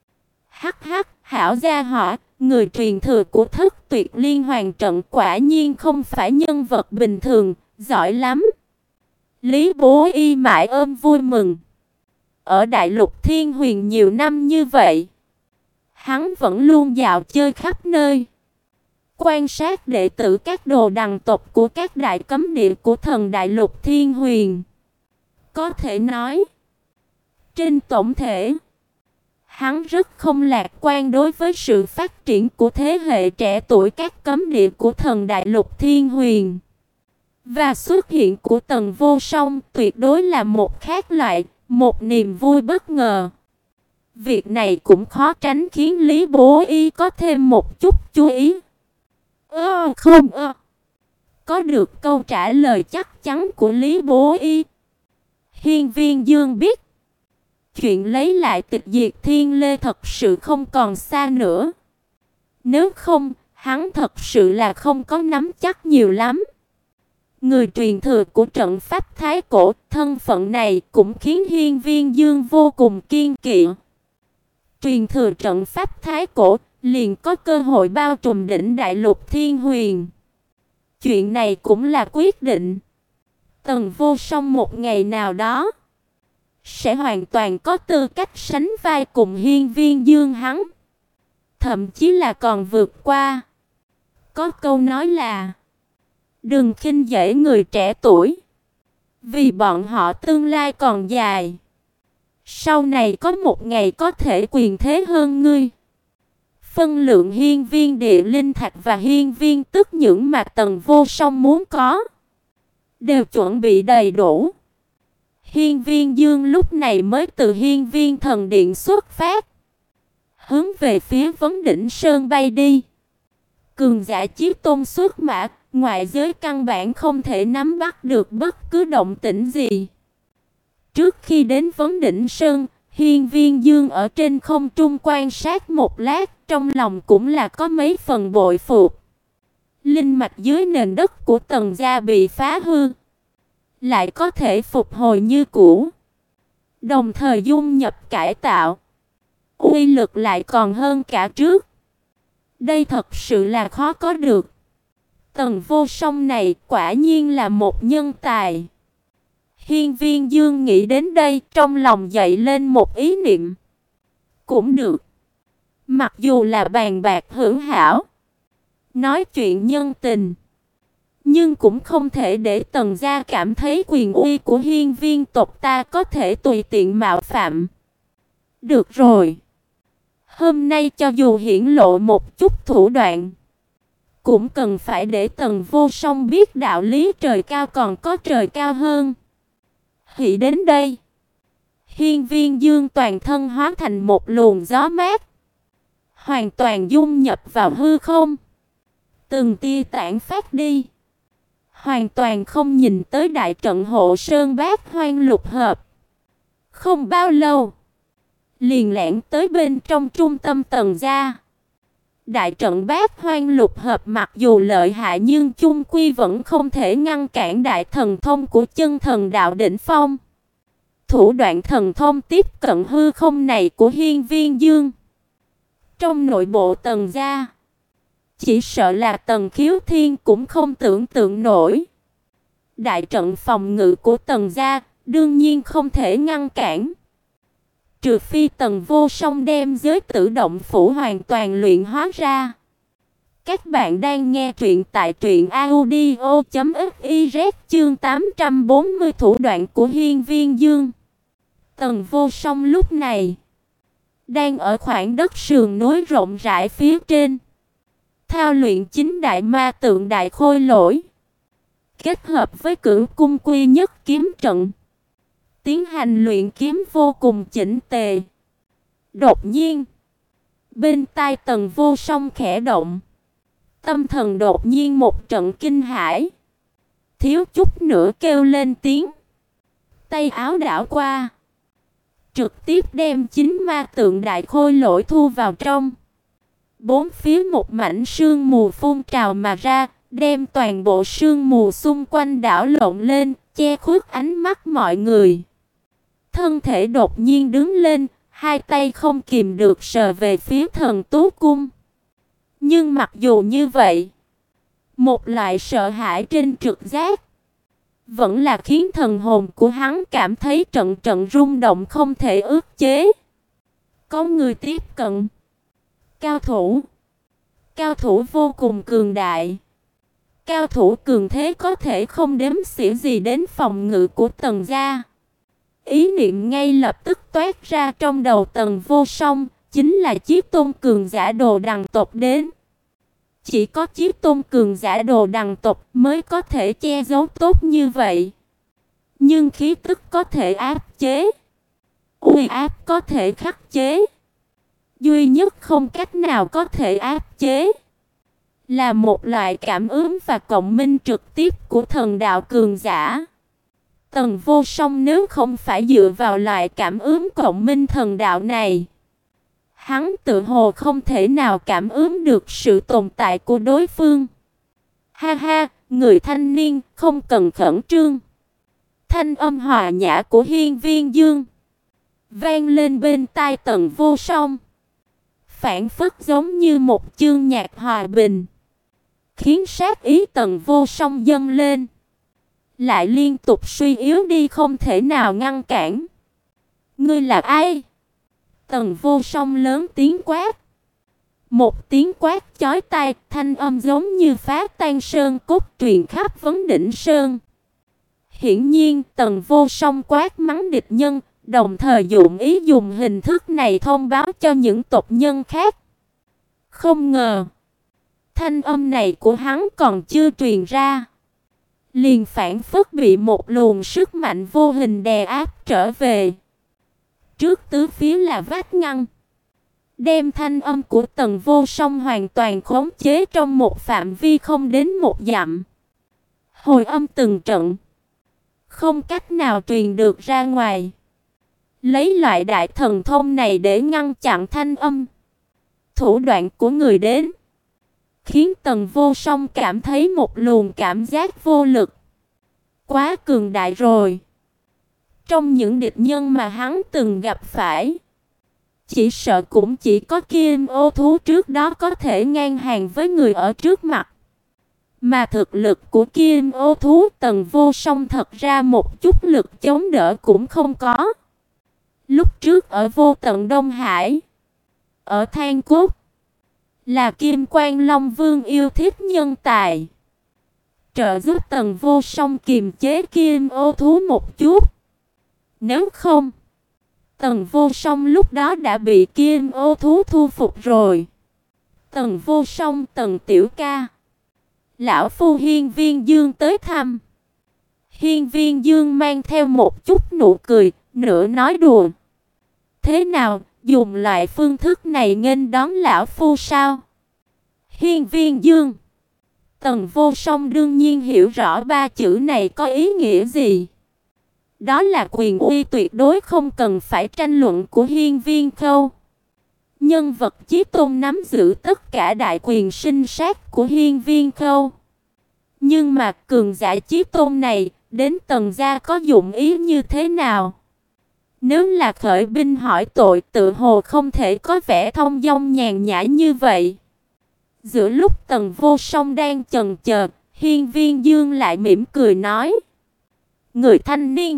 Hắc hắc, hảo gia hỏa, người truyền thừa của Thất Tuyệt Liên Hoàn trận quả nhiên không phải nhân vật bình thường, giỏi lắm. Lý Bố Y mãi ôm vui mừng. Ở Đại Lục Thiên Huyền nhiều năm như vậy, hắn vẫn luôn dạo chơi khắp nơi, quan sát đệ tử các đồ đằng tộc của các đại cấm địa của thần Đại Lục Thiên Huyền. Có thể nói, trên tổng thể, hắn rất không lạc quan đối với sự phát triển của thế hệ trẻ tuổi các cấm địa của thần Đại Lục Thiên Huyền. Và xuất hiện của Tần Vô Song tuyệt đối là một khác loại, một niềm vui bất ngờ. Việc này cũng khó tránh khiến Lý Bố Y có thêm một chút chú ý. Ơ không ơ. Có được câu trả lời chắc chắn của Lý Bố Y, Hiên Viên Dương biết chuyện lấy lại tịch diệt Thiên Lê thật sự không còn xa nữa. Nếu không, hắn thật sự là không có nắm chắc nhiều lắm. Người truyền thừa của trận pháp Thái Cổ, thân phận này cũng khiến Hiên Viên Dương vô cùng kiên kỵ. Truyền thừa trận pháp Thái Cổ, liền có cơ hội bao trùm đỉnh Đại Lục Thiên Huyền. Chuyện này cũng là quyết định. Tần Vô Song một ngày nào đó sẽ hoàn toàn có tư cách sánh vai cùng Hiên Viên Dương hắn, thậm chí là còn vượt qua. Có câu nói là đừng khinh dễ người trẻ tuổi, vì bọn họ tương lai còn dài. Sau này có một ngày có thể quyền thế hơn ngươi. Phân lượng hiên viên địa linh thạch và hiên viên tức những mà Tần Vô Song muốn có đều chuẩn bị đầy đủ. Hiên Viên Dương lúc này mới từ Hiên Viên Thần Điện xuất phát, hướng về phía Vấn Đỉnh Sơn bay đi. Cường giả Chí Tôn xuất mã, ngoại giới căn bản không thể nắm bắt được bất cứ động tĩnh gì. Trước khi đến Vấn Đỉnh Sơn, Hiên Viên Dương ở trên không trung quan sát một lát, trong lòng cũng là có mấy phần bội phục. Linh mạch dưới nền đất của Tần gia bị phá hư, lại có thể phục hồi như cũ, đồng thời dung nhập cải tạo, uy lực lại còn hơn cả trước. Đây thật sự là khó có được. Tần Vô Song này quả nhiên là một nhân tài. Hiên Viên Dương nghĩ đến đây, trong lòng dậy lên một ý niệm. Cũng được. Mặc dù là bàn bạc hữu hảo, nói chuyện nhân tình, nhưng cũng không thể để Tần gia cảm thấy quyền uy của hiên viên tộc ta có thể tùy tiện mạo phạm. Được rồi. Hôm nay cho dù hiển lộ một chút thủ đoạn, cũng cần phải để Tần Vô Song biết đạo lý trời cao còn có trời cao hơn. Hỉ đến đây, Hiên Viên Dương toàn thân hóa thành một luồng gió mát, hoàn toàn dung nhập vào hư không. Từng tia tản phát đi, hoàn toàn không nhìn tới đại trận hộ sơn bát hoang lục hợp. Không bao lâu, liền lẻn tới bên trong trung tâm Tần gia. Đại trận bát hoang lục hợp mặc dù lợi hại nhưng chung quy vẫn không thể ngăn cản đại thần thông của chân thần đạo đỉnh phong. Thủ đoạn thần thông tiếp cận hư không này của Hiên Viên Dương, trong nội bộ Tần gia, chỉ sợ là Tần Khiếu Thiên cũng không tưởng tượng nổi. Đại trận phòng ngự của Tần gia đương nhiên không thể ngăn cản, trừ phi Tần Vô Song đem giới tử động phủ hoàn toàn luyện hóa ra. Các bạn đang nghe truyện tại truyện audio chấm fiz chương tám trăm bốn mươi thủ đoạn của Hiên Viên Dương. Tần Vô Song lúc này đang ở khoảng đất sườn núi rộng rãi phía trên, thao luyện chính đại ma tượng đại khôi lỗi, kết hợp với cửu cung quy nhất kiếm trận, tiến hành luyện kiếm vô cùng chỉnh tề. Đột nhiên, bên tai Tần Vô Song khẽ động, tâm thần đột nhiên một trận kinh hãi, thiếu chút nữa kêu lên tiếng. tay áo đảo qua, trực tiếp đem chính ma tượng đại khôi lỗi thu vào trong. Bốn phía một mảnh sương mù phun trào mà ra, đem toàn bộ sương mù xung quanh đảo lộn lên, che khuất ánh mắt mọi người. Thân thể đột nhiên đứng lên, hai tay không kìm được sờ về phía Thần Tú Cung. Nhưng mặc dù như vậy, một loại sợ hãi trên trực giác vẫn là khiến thần hồn của hắn cảm thấy trận trận rung động không thể ức chế. Có người tiếp cận. Cao thủ. Cao thủ vô cùng cường đại. Cao thủ cường thế có thể không đếm xỉa gì đến phòng ngự của Tần gia. Ý niệm ngay lập tức toát ra trong đầu Tần Vô Song, chính là Chí Tôn cường giả Đồ Đằng tộc đến. Chỉ có Chí Tôn cường giả Đồ Đằng tộc mới có thể che giấu tốt như vậy. Nhưng khí tức có thể áp chế, uy áp có thể khắc chế. Duy nhất không cách nào có thể áp chế là một loại cảm ứng và cộng minh trực tiếp của thần đạo cường giả. Tần Vô Song nếu không phải dựa vào loại cảm ứng cộng minh thần đạo này, hắn tự hồ không thể nào cảm ứng được sự tồn tại của đối phương. Ha ha, người thanh niên, không cần khẩn trương. Thanh âm hòa nhã của Hiên Viên Dương vang lên bên tai Tần Vô Song, phảng phất giống như một chương nhạc hòa bình, khiến sát ý Tần Vô Song dâng lên, lại liên tục suy yếu đi không thể nào ngăn cản. Ngươi là ai? Tần Vô Song lớn tiếng quát. Một tiếng quát chói tai, thanh âm giống như phá tan sơn cốt truyền khắp vấn đỉnh sơn. Hiển nhiên, Tần Vô Song quát mắng địch nhân, đồng thời dụng ý dùng hình thức này thông báo cho những tộc nhân khác. Không ngờ, thanh âm này của hắn còn chưa truyền ra, liền phản phất bị một luồng sức mạnh vô hình đè áp trở về. Trước tứ phía là vách ngăn, đem thanh âm của Tần Vô Song hoàn toàn khống chế trong một phạm vi không đến một dặm. Hồi âm từng trận, không cách nào truyền được ra ngoài. Lấy loại đại thần thông này để ngăn chặn thanh âm, thủ đoạn của người đến khiến Tần Vô Song cảm thấy một luồng cảm giác vô lực. Quá cường đại rồi. Trong những địch nhân mà hắn từng gặp phải, chỉ sợ cũng chỉ có Kim Ô thú trước đó có thể ngang hàng với người ở trước mặt. Mà thực lực của Kim Ô thú Tần Vô Song thật ra một chút lực chống đỡ cũng không có. Lúc trước ở Vô Tận Đông Hải, ở Than Cốt, là Kim Quan Long Vương yêu thích nhân tài, trợ giúp Tần Vô Song kiềm chế Kim Ô thú một chút. Nếu không, Tần Vô Song lúc đó đã bị Kim Ô thú thu phục rồi. Tần Vô Song, Tần tiểu ca, lão phu Hiên Viên Dương tới thăm. Hiên Viên Dương mang theo một chút nụ cười, nửa nói đùa. Thế nào, dùng loại phương thức này nghênh đón lão phu sao? Hiên Viên Dương. Tần Vô Song đương nhiên hiểu rõ ba chữ này có ý nghĩa gì. Đó là quyền uy tuyệt đối không cần phải tranh luận của Hiên Viên Khâu. Nhân vật Chí Tôn nắm giữ tất cả đại quyền sinh sát của Hiên Viên Khâu. Nhưng mà cường giả Chí Tôn này đến Tần gia có dụng ý như thế nào? Nếu là khởi binh hỏi tội, tự hồ không thể có vẻ thông dong nhàn nhã như vậy. Giữa lúc Tần Vô Song đang chần chờ, Hiên Viên Dương lại mỉm cười nói: Người thanh niên,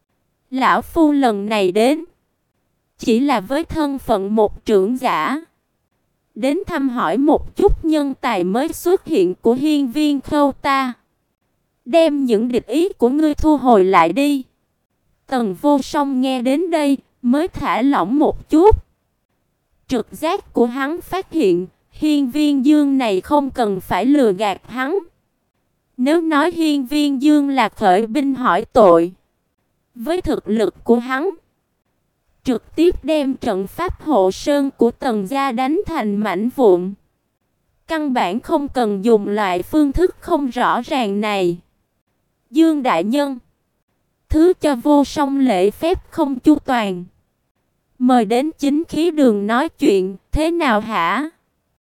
lão phu lần này đến chỉ là với thân phận một trưởng giả, đến thăm hỏi một chút nhân tài mới xuất hiện của Hiên Viên Khâu ta. Đem những địch ý của ngươi thu hồi lại đi. Tần Vô Song nghe đến đây mới thả lỏng một chút. Trực giác của hắn phát hiện Hiên Viên Dương này không cần phải lừa gạt hắn. Nếu nói Hiên Viên Dương là khởi binh hỏi tội, với thực lực của hắn, trực tiếp đem trận pháp hộ sơn của Tần gia đánh thành mảnh vụn. Căn bản không cần dùng loại phương thức không rõ ràng này. Dương đại nhân, thứ cho Vô Song lễ phép không chu toàn. Mời đến chính khí đường nói chuyện, thế nào hả?